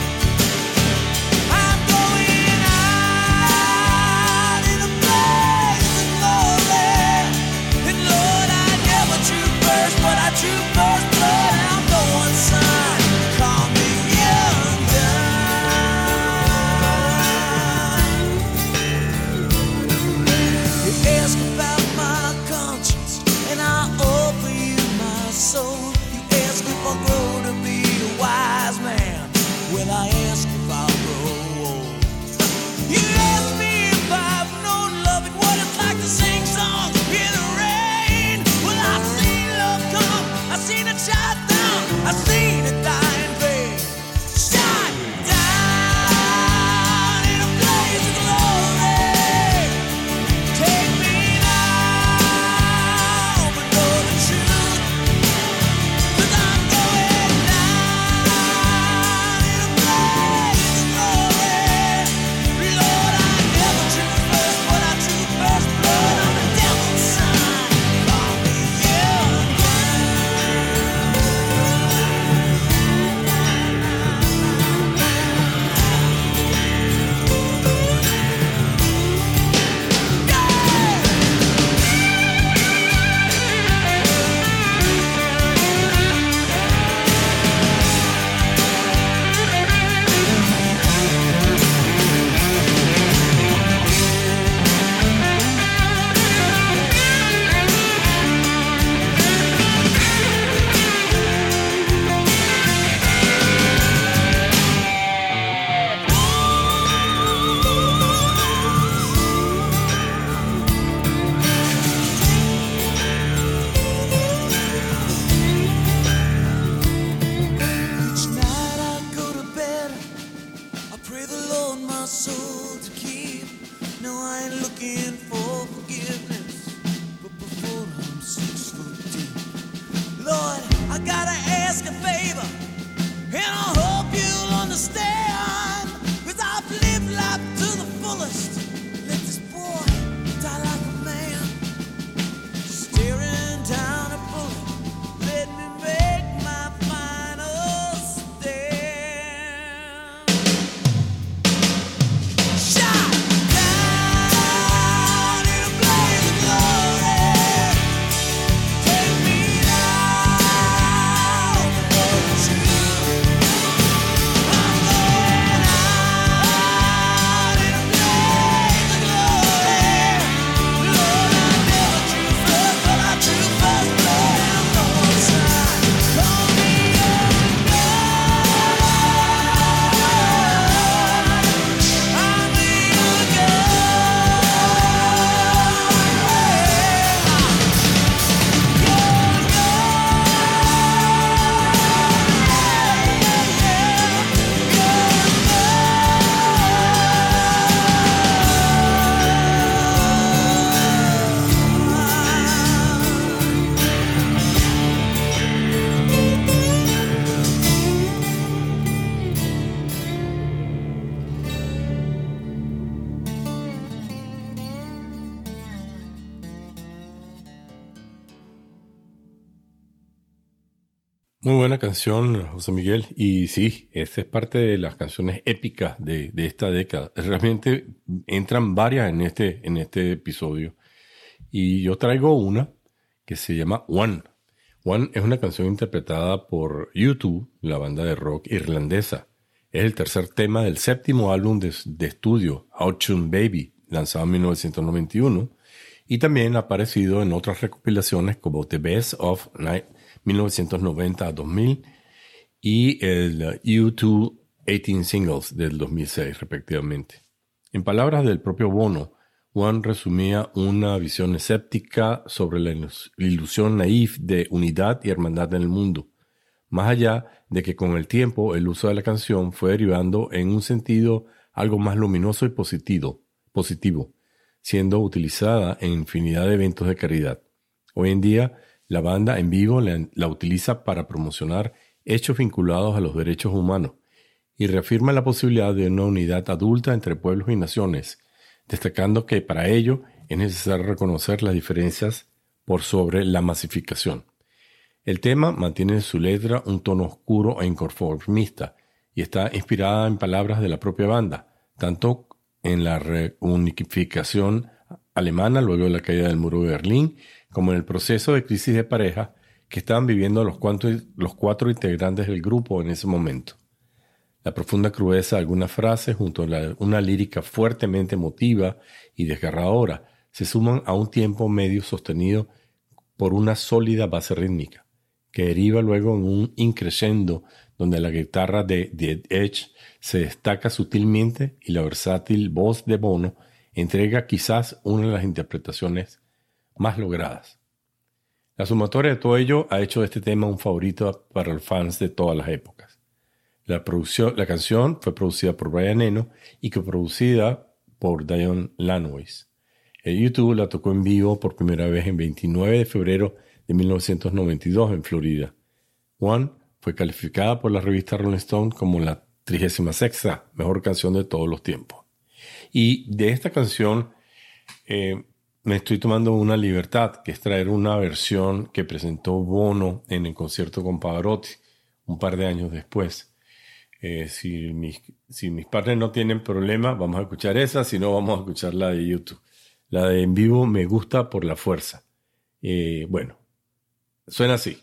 True first blood, I'm going son. Call me young gun. You ask about my conscience, and I offer you my soul. You ask if I'll grow to be a wise man. Well, I ask if I'll grow old. You ask me if I've known love and what it's like to sing songs in the rain. Well, I've seen love come, I've seen it shot down, I've seen it die in vain. Shot down in a blaze of glory. Take me now, but know the truth. 'Cause I'm going down in a blaze of glory. Lord, I never drew first, but I drew first blood. I'm a devil's son. Call me young Each night I go to bed, I pray the Lord my soul to keep. No, I ain't looking for forgiveness, but before I'm six foot deep. Lord, I gotta ask a favor, and I hope you'll understand. 'Cause I've lived life to the fullest. Let this boy die like a man, staring down a bullet. Let me make my final stand. Shot down in a blaze of glory. Take me now, but know the truth. I'm going out in a blaze of glory. Lord, I never drew first, but I drew first blood. I'm going son. Call me young gun. I'm a young Muy buena canción, José Miguel. Y sí, esta es parte de las canciones épicas de, de esta década. Realmente entran varias en este, en este episodio. Y yo traigo una que se llama One. One es una canción interpretada por U dos, la banda de rock irlandesa. Es el tercer tema del séptimo álbum de, de estudio, Out-Tune Baby, lanzado en mil novecientos noventa y uno, y también ha aparecido en otras recopilaciones como The Best of mil novecientos noventa a dos mil y el U dos dieciocho Singles del dos mil seis, respectivamente. En palabras del propio Bono, One resumía una visión escéptica sobre la ilusión naif de unidad y hermandad en el mundo, más allá de que con el tiempo el uso de la canción fue derivando en un sentido algo más luminoso y positivo, positivo, siendo utilizada en infinidad de eventos de caridad. Hoy en día, la banda en vivo la, la utiliza para promocionar hechos vinculados a los derechos humanos y reafirma la posibilidad de una unidad adulta entre pueblos y naciones, destacando que para ello es necesario reconocer las diferencias por sobre la masificación. El tema mantiene en su letra un tono oscuro e inconformista y está inspirada en palabras de la propia banda, tanto en la reunificación alemana luego de la caída del muro de Berlín, como en el proceso de crisis de pareja que estaban viviendo los cuatro, los cuatro integrantes del grupo en ese momento. La profunda crudeza de algunas frases, junto a la, una lírica fuertemente emotiva y desgarradora, se suman a un tiempo medio sostenido por una sólida base rítmica, que deriva luego en un increscendo donde la guitarra de The Edge se destaca sutilmente y la versátil voz de Bono entrega quizás una de las interpretaciones más logradas. La sumatoria de todo ello ha hecho de este tema un favorito para los fans de todas las épocas. La, producción, la canción fue producida por Brian Eno y coproducida por Diane Lanois. El U dos la tocó en vivo por primera vez el veintinueve de febrero de mil novecientos noventa y dos en Florida. One fue calificada por la revista Rolling Stone como la trigésima sexta mejor canción de todos los tiempos. Y de esta canción eh, me estoy tomando una libertad, que es traer una versión que presentó Bono en el concierto con Pavarotti un par de años después. Eh, si, mis, si mis padres no tienen problema, vamos a escuchar esa, si no, vamos a escuchar la de YouTube. La de en vivo me gusta por la fuerza. Eh, bueno, suena así.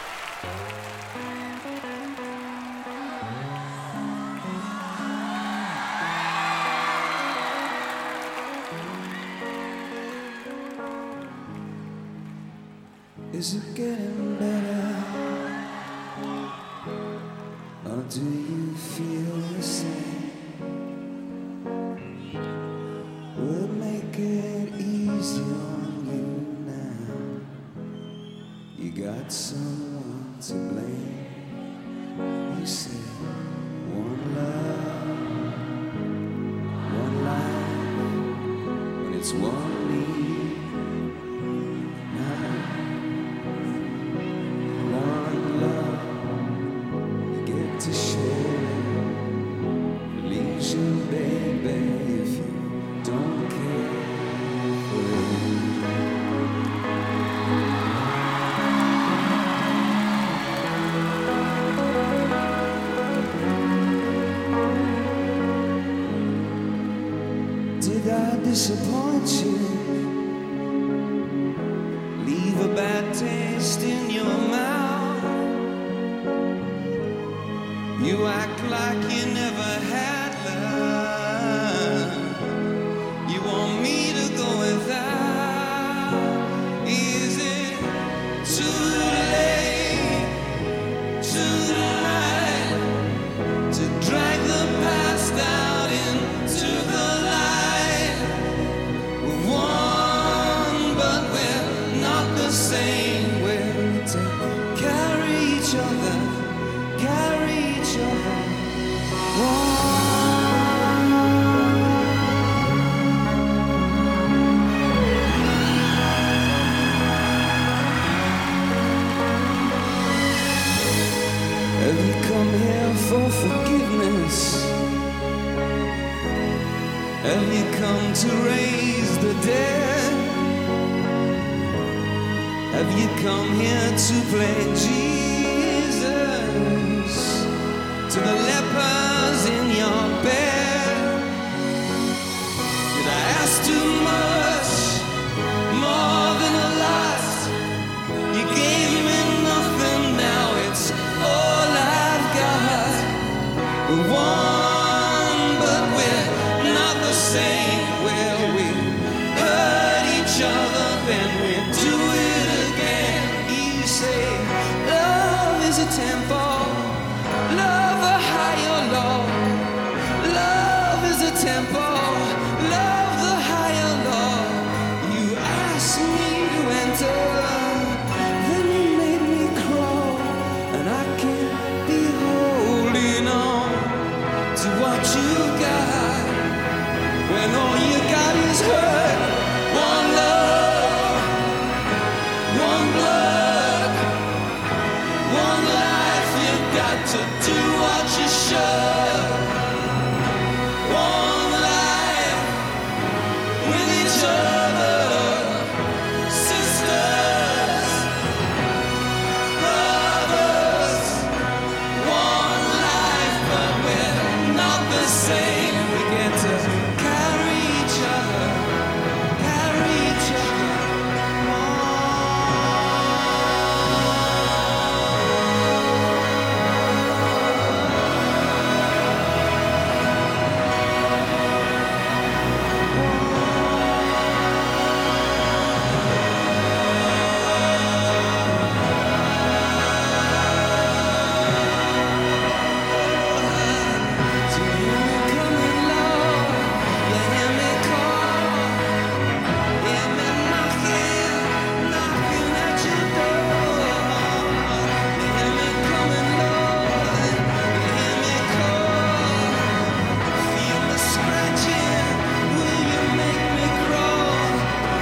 Is it getting better? Or do you feel the same? Will it make it easy on you now? You got someone to blame. You said one love, one life, and it's one need. To share, leaves you, baby, if you don't care for it. Did I disappoint you? Leave a bad taste in your mouth? You act like you never had love. You want me to go without. Is it too late tonight to drag the past out into the light? We're one, but we're not the same. We're to carry each other, carry each other. Have you come here for forgiveness? Have you come to raise the dead? Have you come here to play Jesus to the lepers in your bed? Did I ask too much, more than a lot? You gave me no Everybody's hurt. One love, one blood, one life. You've got to do what you should. One life with each other, sisters, brothers. One life, but we're not the same. We get to carry each other, carry each other. So hear me coming, Lord. You hear me call. Hear me knocking, knocking at your door. You hear me coming, Lord. You hear me call. Feel me scratching. Will you make me crawl?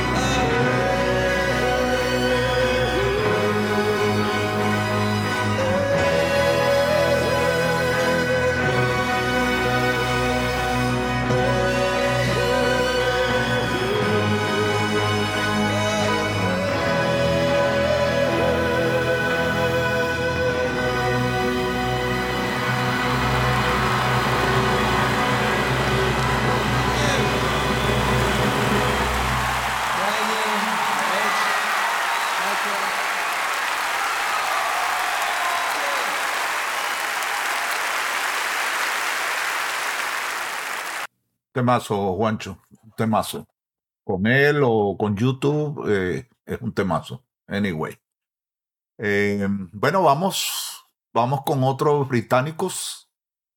Temazo, Juancho, un temazo. Con él o con YouTube eh, es un temazo. Anyway. Eh, bueno, vamos, vamos con otros británicos.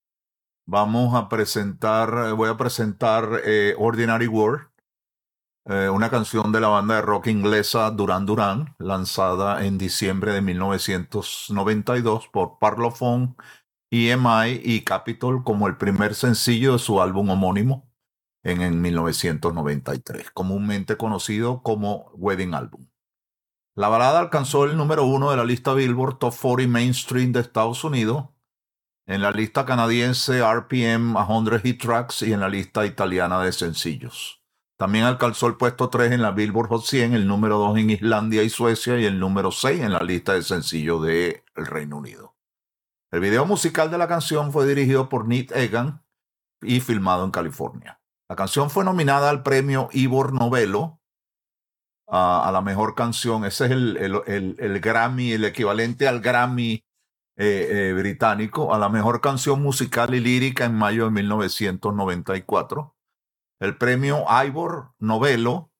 Vamos a presentar, voy a presentar eh, Ordinary World, eh, una canción de la banda de rock inglesa Duran Duran, lanzada en diciembre de mil novecientos noventa y dos por Parlophone, E M I y Capitol como el primer sencillo de su álbum homónimo en, en mil novecientos noventa y tres, comúnmente conocido como Wedding Album. La balada alcanzó el número uno de la lista Billboard Top cuarenta Mainstream de Estados Unidos, en la lista canadiense R P M cien Hit Tracks y en la lista italiana de sencillos. También alcanzó el puesto tres en la Billboard Hot cien, el número dos en Islandia y Suecia y el número seis en la lista de sencillos del Reino Unido. El video musical de la canción fue dirigido por Nick Egan y filmado en California. La canción fue nominada al premio Ivor Novello a, a la mejor canción. Ese es el, el, el, el Grammy, el equivalente al Grammy eh, eh, británico, a la mejor canción musical y lírica en mayo de mil novecientos noventa y cuatro. El premio Ivor Novello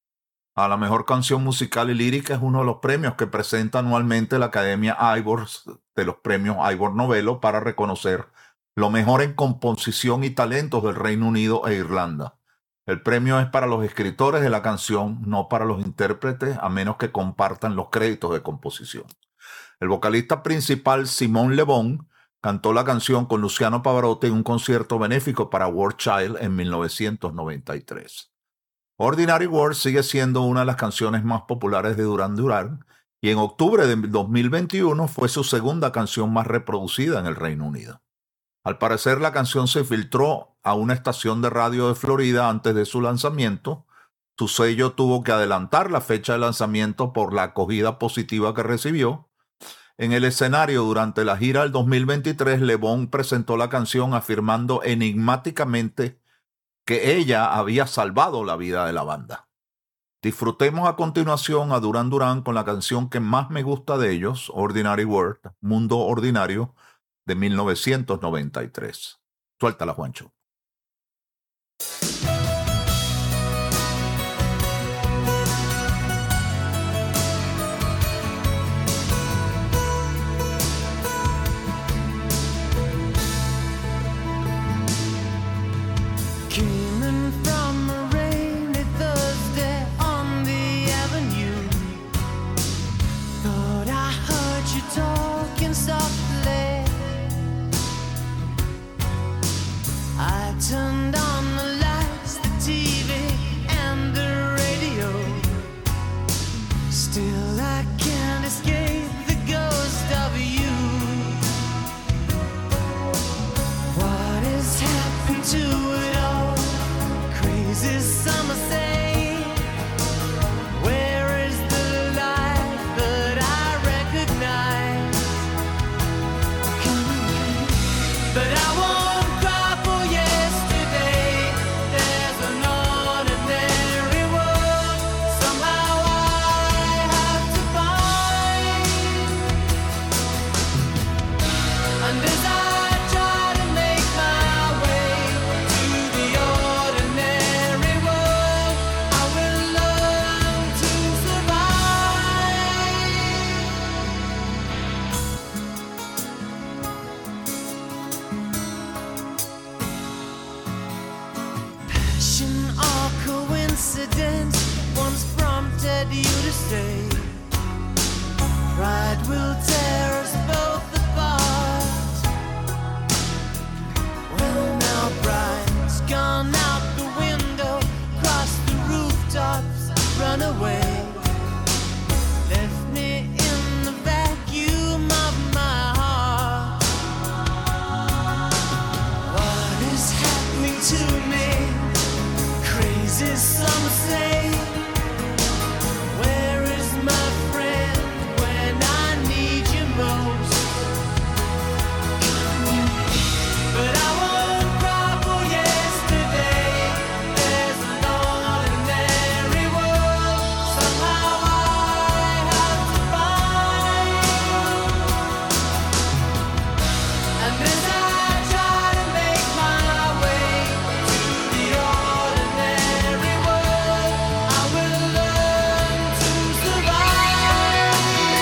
a la mejor canción musical y lírica es uno de los premios que presenta anualmente la Academia Ivor de los premios Ivor Novello para reconocer lo mejor en composición y talentos del Reino Unido e Irlanda. El premio es para los escritores de la canción, no para los intérpretes, a menos que compartan los créditos de composición. El vocalista principal, Simon Le Bon, cantó la canción con Luciano Pavarotti en un concierto benéfico para War Child en mil novecientos noventa y tres. Ordinary World sigue siendo una de las canciones más populares de Duran Duran y en octubre de dos mil veintiuno fue su segunda canción más reproducida en el Reino Unido. Al parecer, la canción se filtró a una estación de radio de Florida antes de su lanzamiento. Su sello tuvo que adelantar la fecha de lanzamiento por la acogida positiva que recibió. En el escenario durante la gira del dos mil veintitrés, Le Bon presentó la canción afirmando enigmáticamente que ella había salvado la vida de la banda. Disfrutemos a continuación a Duran Duran con la canción que más me gusta de ellos, Ordinary World, Mundo Ordinario, de mil novecientos noventa y tres. Suéltala, Juancho. Came from a rainy Thursday on the avenue. Thought I heard you talking softly. I turned on the lights, the T V passion or coincidence once prompted you to stay. Pride will tear us both apart. Well, now pride's gone out the window, cross the rooftops, run away. Left me in the vacuum of my heart. What is happening to me? Crazy, some say. Where is my friend when I need you most? But I won't cry for yesterday. There's an ordinary world somehow I have to find. And as I try to make my way to the ordinary world, I will learn to survive.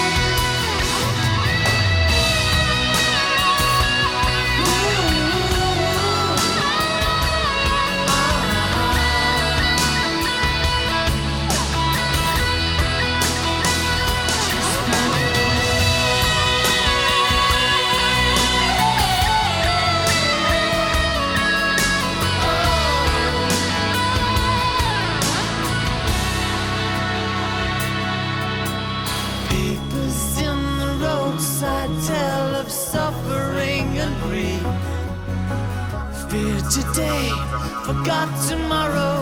Papers in the roadside tell of suffering and grief. Fear today, forgot tomorrow.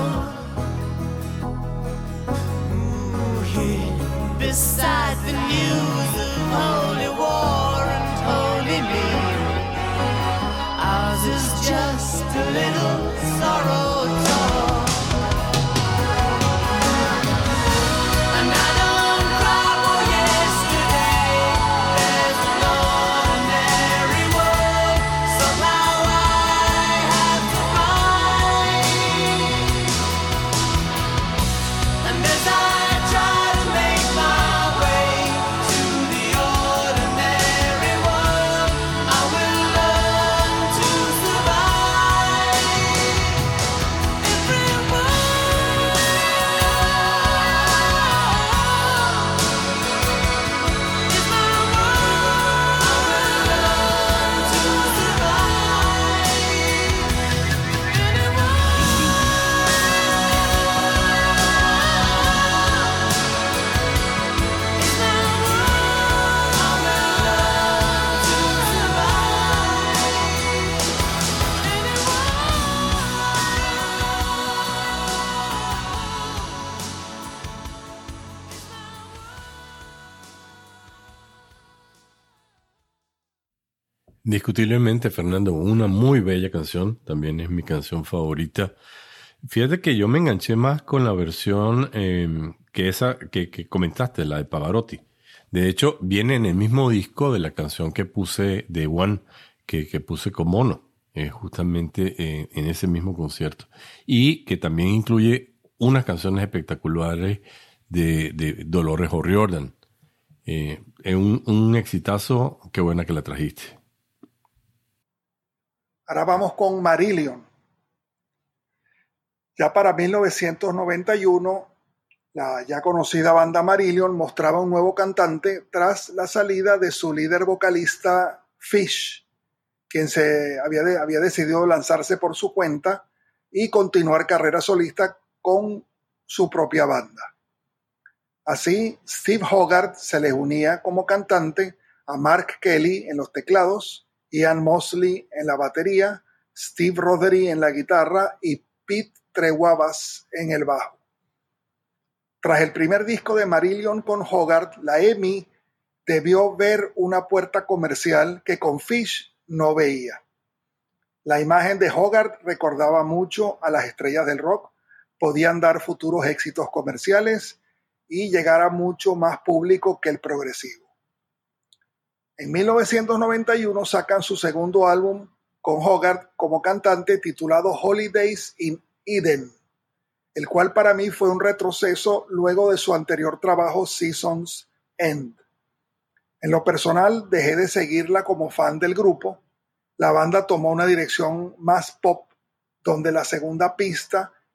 Ooh, here beside the news of holy war and holy need. Ours is just a little sorrow talk. And I don't cry for yesterday. There's an ordinary world somehow I have to find. And as I try to make my way to the ordinary world, I will learn to survive. Indiscutiblemente, Fernando, una muy bella canción, también es mi canción favorita. Fíjate que yo me enganché más con la versión eh, que esa que, que comentaste, la de Pavarotti. De hecho, viene en el mismo disco de la canción que puse de One, que, que puse con Mono, eh, justamente eh, en ese mismo concierto. Y que también incluye unas canciones espectaculares de, de Dolores O'Riordan. Eh, es un, un exitazo, qué buena que la trajiste. Ahora vamos con Marillion. Ya para mil novecientos noventa y uno, la ya conocida banda Marillion mostraba un nuevo cantante tras la salida de su líder vocalista Fish, quien se había, de, había decidido lanzarse por su cuenta y continuar carrera solista con su propia banda. Así, Steve Hogarth se les unía como cantante a Mark Kelly en los teclados, Ian Mosley en la batería, Steve Rothery en la guitarra y Pete Trewavas en el bajo. Tras el primer disco de Marillion con Hogarth, la E M I debió ver una puerta comercial que con Fish no veía. La imagen de Hogarth recordaba mucho a las estrellas del rock, podían dar futuros éxitos comerciales y llegar a mucho más público que el progresivo. En mil novecientos noventa y uno sacan su segundo álbum con Hogarth como cantante titulado Holidays in Eden, el cual para mí fue un retroceso luego de su anterior trabajo Season's End. En lo personal dejé de seguirla como fan del grupo. La banda tomó una dirección más pop, donde la segunda pista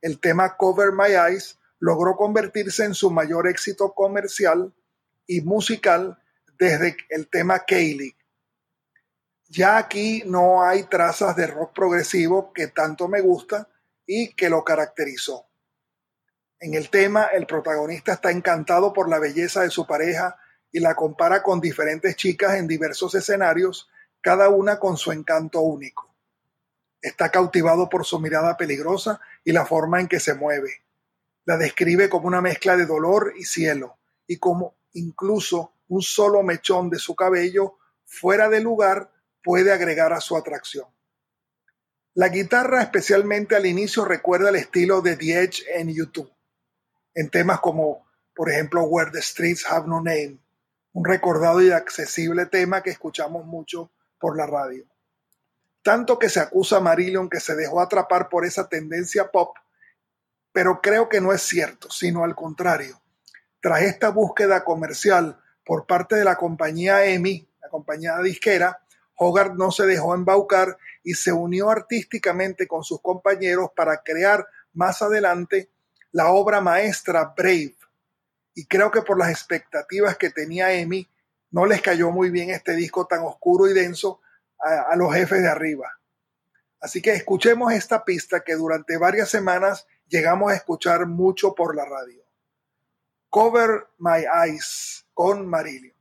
el tema Cover My Eyes logró convertirse en su mayor éxito comercial y musical desde el tema Kaylee. Ya aquí no hay trazas de rock progresivo que tanto me gusta y que lo caracterizó. En el tema, el protagonista está encantado por la belleza de su pareja y la compara con diferentes chicas en diversos escenarios, cada una con su encanto único. Está cautivado por su mirada peligrosa y la forma en que se mueve. La describe como una mezcla de dolor y cielo, y como incluso un solo mechón de su cabello fuera de lugar puede agregar a su atracción. La guitarra, especialmente al inicio, recuerda el estilo de The Edge en YouTube, en temas como, por ejemplo, Where the Streets Have No Name, un recordado y accesible tema que escuchamos mucho por la radio. Tanto que se acusa a Marillion que se dejó atrapar por esa tendencia pop, pero creo que no es cierto, sino al contrario. Tras esta búsqueda comercial por parte de la compañía E M I, la compañía disquera, Hogarth no se dejó embaucar y se unió artísticamente con sus compañeros para crear más adelante la obra maestra Brave. Y creo que por las expectativas que tenía E M I, no les cayó muy bien este disco tan oscuro y denso a, a los jefes de arriba. Así que escuchemos esta pista que durante varias semanas llegamos a escuchar mucho por la radio. Cover My Eyes con Marillion.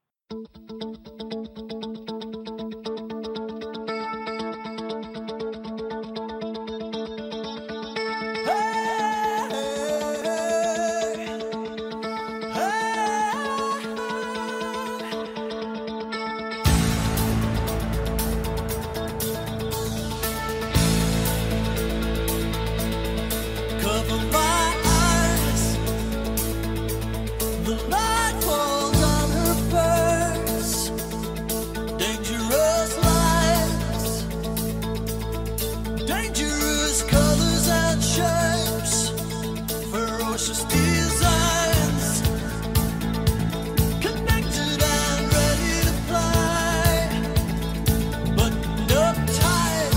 Cover my eyes. The light falls on her purse. Dangerous lights, dangerous colors and shapes, ferocious designs, connected and ready to fly, buttoned up tight,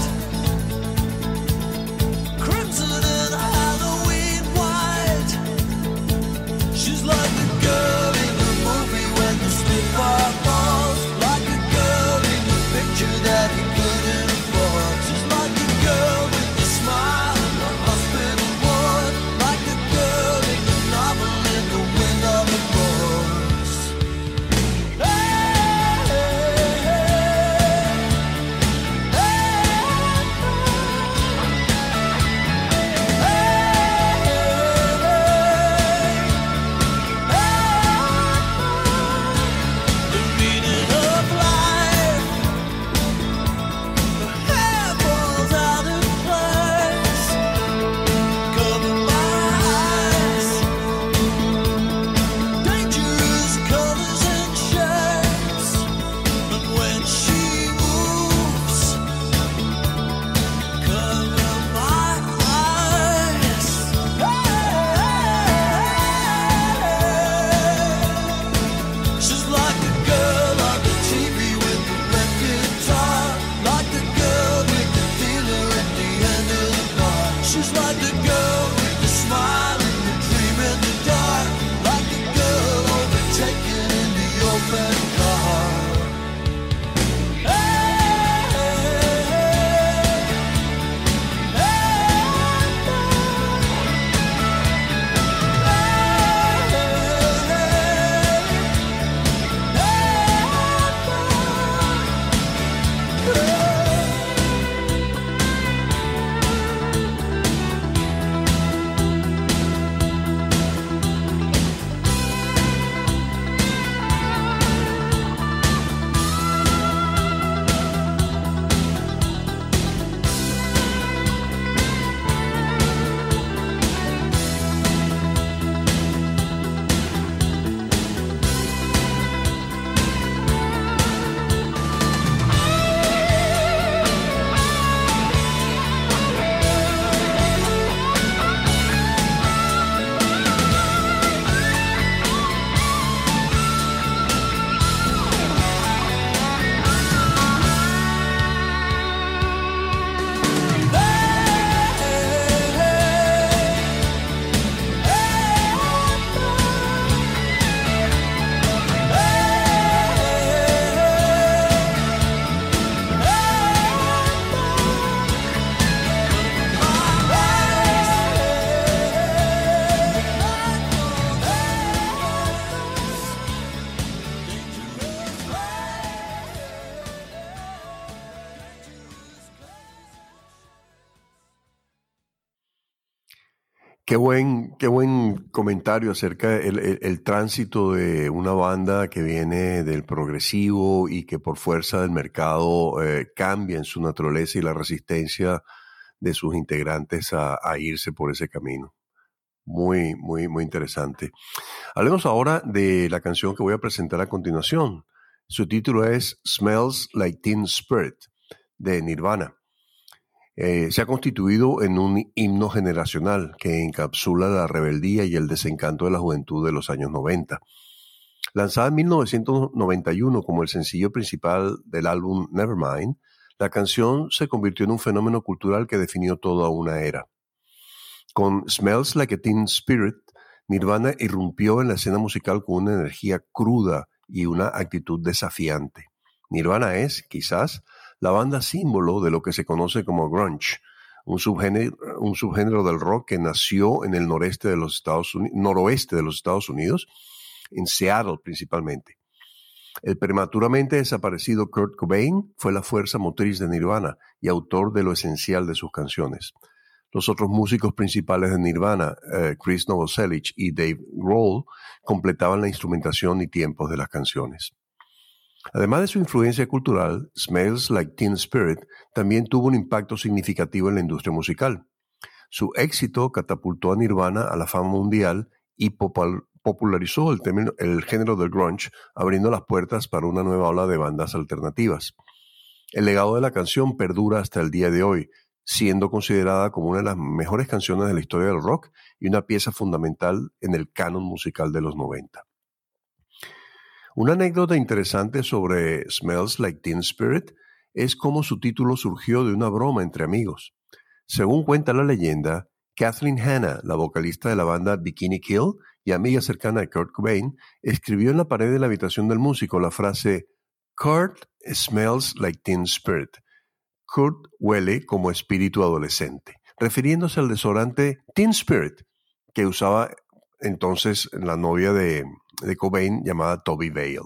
crimson and Halloween white. She's like the girl in the movie when the slipper falls, like a girl in the picture that he couldn't afford. She's like the girl with the smile in the hospital ward, like the girl in the novel in the wind of the force. Hey, hey, hey, the meaning of life, the hair falls out of place. Cover my eyes, dangerous colors and shapes, but when she moves, cover my eyes. She's like the girl on the T V with the red guitar, like the girl with the dealer at the end of the bar. She's like the girl with the smile and the dream in the dark, like the girl overtaken in the open car. Hey, hey, hey, hey. Qué buen, qué buen comentario acerca del el, el tránsito de una banda que viene del progresivo y que por fuerza del mercado eh, cambia en su naturaleza y la resistencia de sus integrantes a, a irse por ese camino. Muy, muy, muy interesante. Hablemos ahora de la canción que voy a presentar a continuación. Su título es Smells Like Teen Spirit, de Nirvana. Eh, se ha constituido en un himno generacional que encapsula la rebeldía y el desencanto de la juventud de los años noventa. Lanzada en mil novecientos noventa y uno como el sencillo principal del álbum Nevermind, la canción se convirtió en un fenómeno cultural que definió toda una era. Con Smells Like a Teen Spirit, Nirvana irrumpió en la escena musical con una energía cruda y una actitud desafiante. Nirvana es, quizás, la banda símbolo de lo que se conoce como grunge, un subgénero, un subgénero del rock que nació en el noreste de los Estados Unidos, noroeste de los Estados Unidos, en Seattle principalmente. El prematuramente desaparecido Kurt Cobain fue la fuerza motriz de Nirvana y autor de lo esencial de sus canciones. Los otros músicos principales de Nirvana, eh, Chris Novoselic y Dave Grohl, completaban la instrumentación y tiempos de las canciones. Además de su influencia cultural, Smells Like Teen Spirit también tuvo un impacto significativo en la industria musical. Su éxito catapultó a Nirvana a la fama mundial y popularizó el, término, el género del grunge, abriendo las puertas para una nueva ola de bandas alternativas. El legado de la canción perdura hasta el día de hoy, siendo considerada como una de las mejores canciones de la historia del rock y una pieza fundamental en el canon musical de los noventa. Una anécdota interesante sobre Smells Like Teen Spirit es cómo su título surgió de una broma entre amigos. Según cuenta la leyenda, Kathleen Hanna, la vocalista de la banda Bikini Kill y amiga cercana de Kurt Cobain, escribió en la pared de la habitación del músico la frase "Kurt smells like teen spirit". Kurt huele como espíritu adolescente, refiriéndose al desodorante Teen Spirit que usaba entonces la novia de, de Cobain llamada Toby Vale.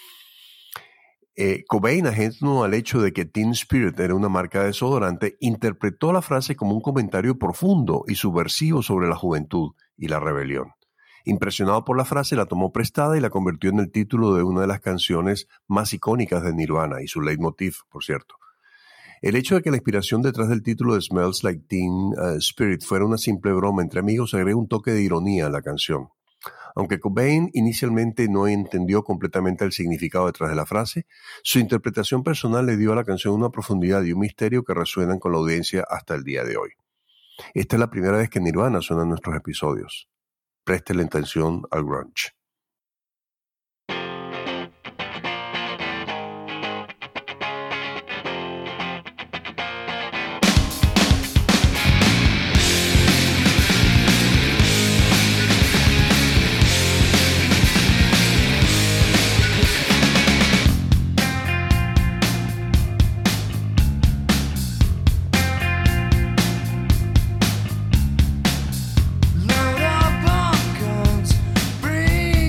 Eh, Cobain, ajeno al hecho de que Teen Spirit era una marca de desodorante, interpretó la frase como un comentario profundo y subversivo sobre la juventud y la rebelión. Impresionado por la frase, la tomó prestada y la convirtió en el título de una de las canciones más icónicas de Nirvana y su leitmotiv, por cierto. El hecho de que la inspiración detrás del título de Smells Like Teen uh, Spirit fuera una simple broma entre amigos agrega un toque de ironía a la canción. Aunque Cobain inicialmente no entendió completamente el significado detrás de la frase, su interpretación personal le dio a la canción una profundidad y un misterio que resuenan con la audiencia hasta el día de hoy. Esta es la primera vez que Nirvana suena en nuestros episodios. Préstele atención al grunge. Load up on guns, bring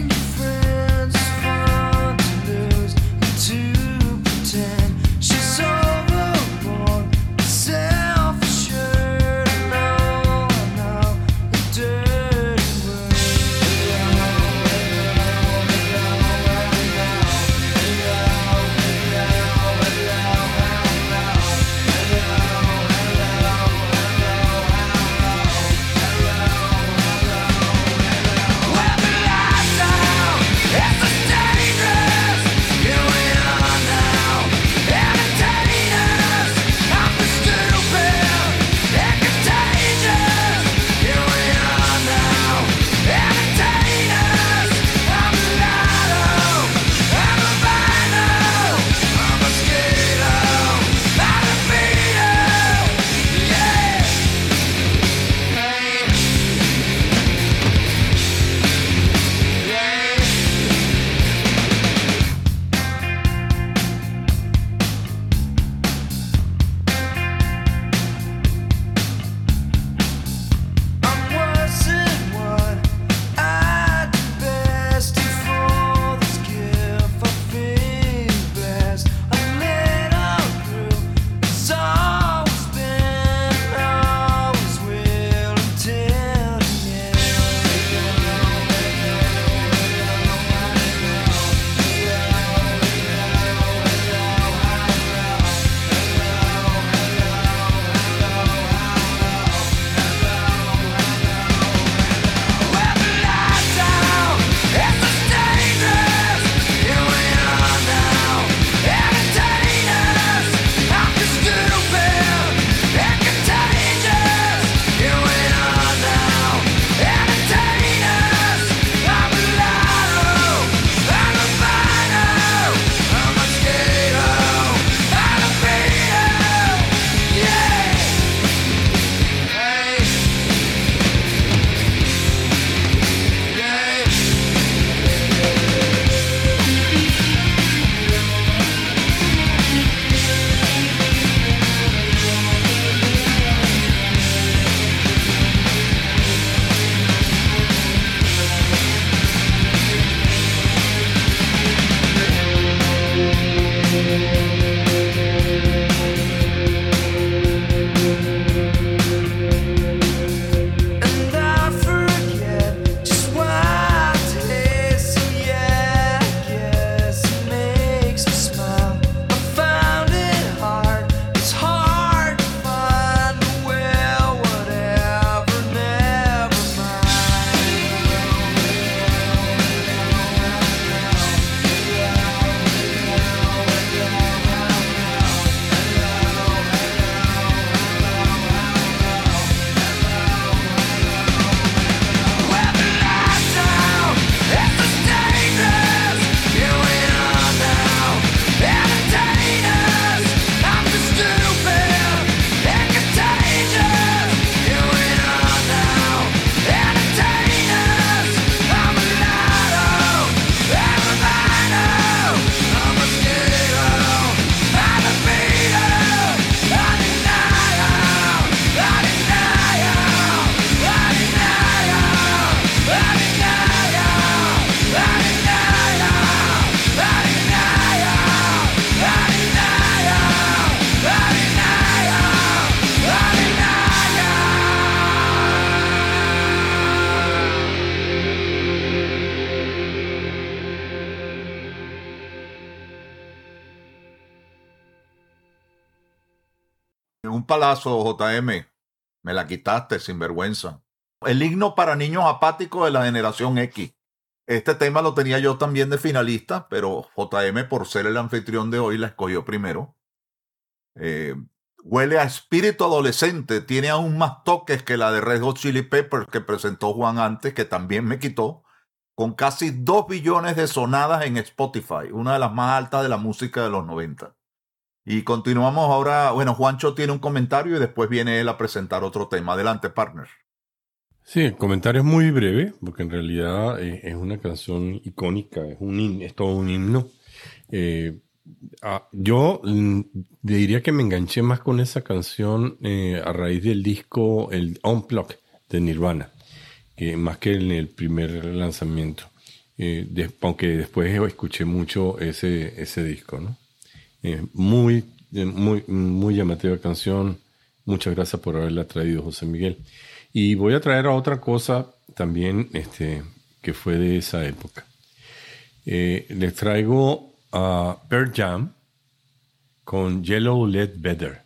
un palazo, J M. Me la quitaste, sinvergüenza. El himno para niños apáticos de la generación X. Este tema lo tenía yo también de finalista, pero J M, por ser el anfitrión de hoy, la escogió primero. Eh, huele a espíritu adolescente. Tiene aún más toques que la de Red Hot Chili Peppers que presentó Juan antes, que también me quitó, con casi dos billones de sonadas en Spotify, una de las más altas de la música de los noventa. Y continuamos ahora. Bueno, Juancho tiene un comentario y después viene él a presentar otro tema. Adelante, partner. Sí, el comentario es muy breve, porque en realidad eh, es una canción icónica, es, un hin- es todo un himno. Eh, ah, yo mm, diría que me enganché más con esa canción eh, a raíz del disco, el Unplugged de Nirvana, eh, más que en el primer lanzamiento. Eh, de- aunque después escuché mucho ese, ese disco, ¿no? Eh, muy, eh, muy, muy llamativa canción. Muchas gracias por haberla traído, José Miguel. Y voy a traer a otra cosa también este, que fue de esa época. Eh, les traigo a Pearl Jam con Yellow Ledbetter.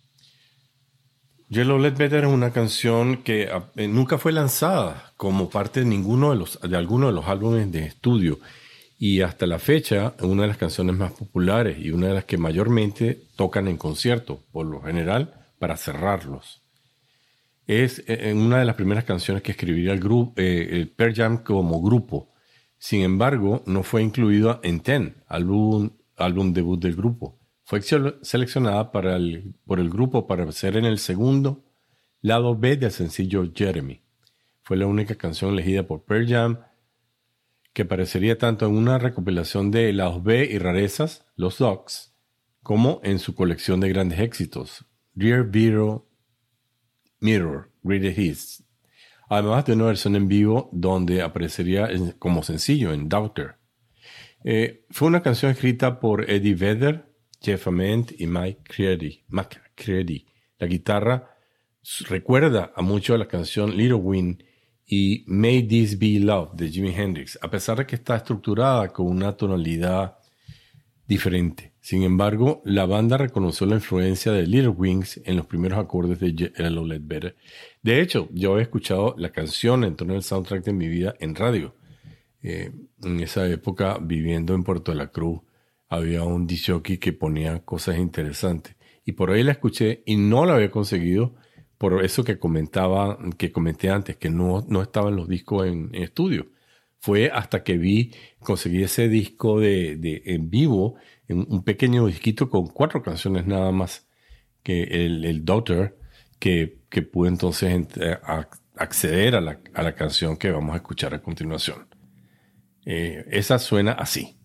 Yellow Ledbetter es una canción que eh, nunca fue lanzada como parte de ninguno de los de alguno de los álbumes de estudio, y hasta la fecha una de las canciones más populares y una de las que mayormente tocan en concierto, por lo general para cerrarlos. Es eh, una de las primeras canciones que escribiría el grupo, eh, el Pearl Jam como grupo. Sin embargo, no fue incluido en Ten, álbum, álbum debut del grupo. Fue seleccionada para el, por el grupo para ser en el segundo lado B del sencillo Jeremy. Fue la única canción elegida por Pearl Jam que aparecería tanto en una recopilación de lados B y rarezas, Los Dogs, como en su colección de grandes éxitos, Rear View Mirror, Greatest Hits, además de una versión en vivo donde aparecería en, como sencillo en Doubter. Eh, fue una canción escrita por Eddie Vedder, Jeff Ament y Mike Creedy. Mike Creedy. La guitarra recuerda a mucho a la canción Little Wind y May This Be Love de Jimi Hendrix, a pesar de que está estructurada con una tonalidad diferente. Sin embargo, la banda reconoció la influencia de Little Wings en los primeros acordes de Yellow Ledbetter. De hecho, yo he escuchado la canción en torno al soundtrack de mi vida en radio. Eh, en esa época, viviendo en Puerto de la Cruz, había un disc jockey que ponía cosas interesantes. Y por ahí la escuché y no la había conseguido por eso que comentaba, que comenté antes, que no, no estaban los discos en, en estudio. Fue hasta que vi, conseguí ese disco de, de en vivo, en un pequeño disquito con cuatro canciones nada más, que el, el Daughter, que, que pude entonces ent- a, acceder a la, a la canción que vamos a escuchar a continuación. Eh, esa suena así.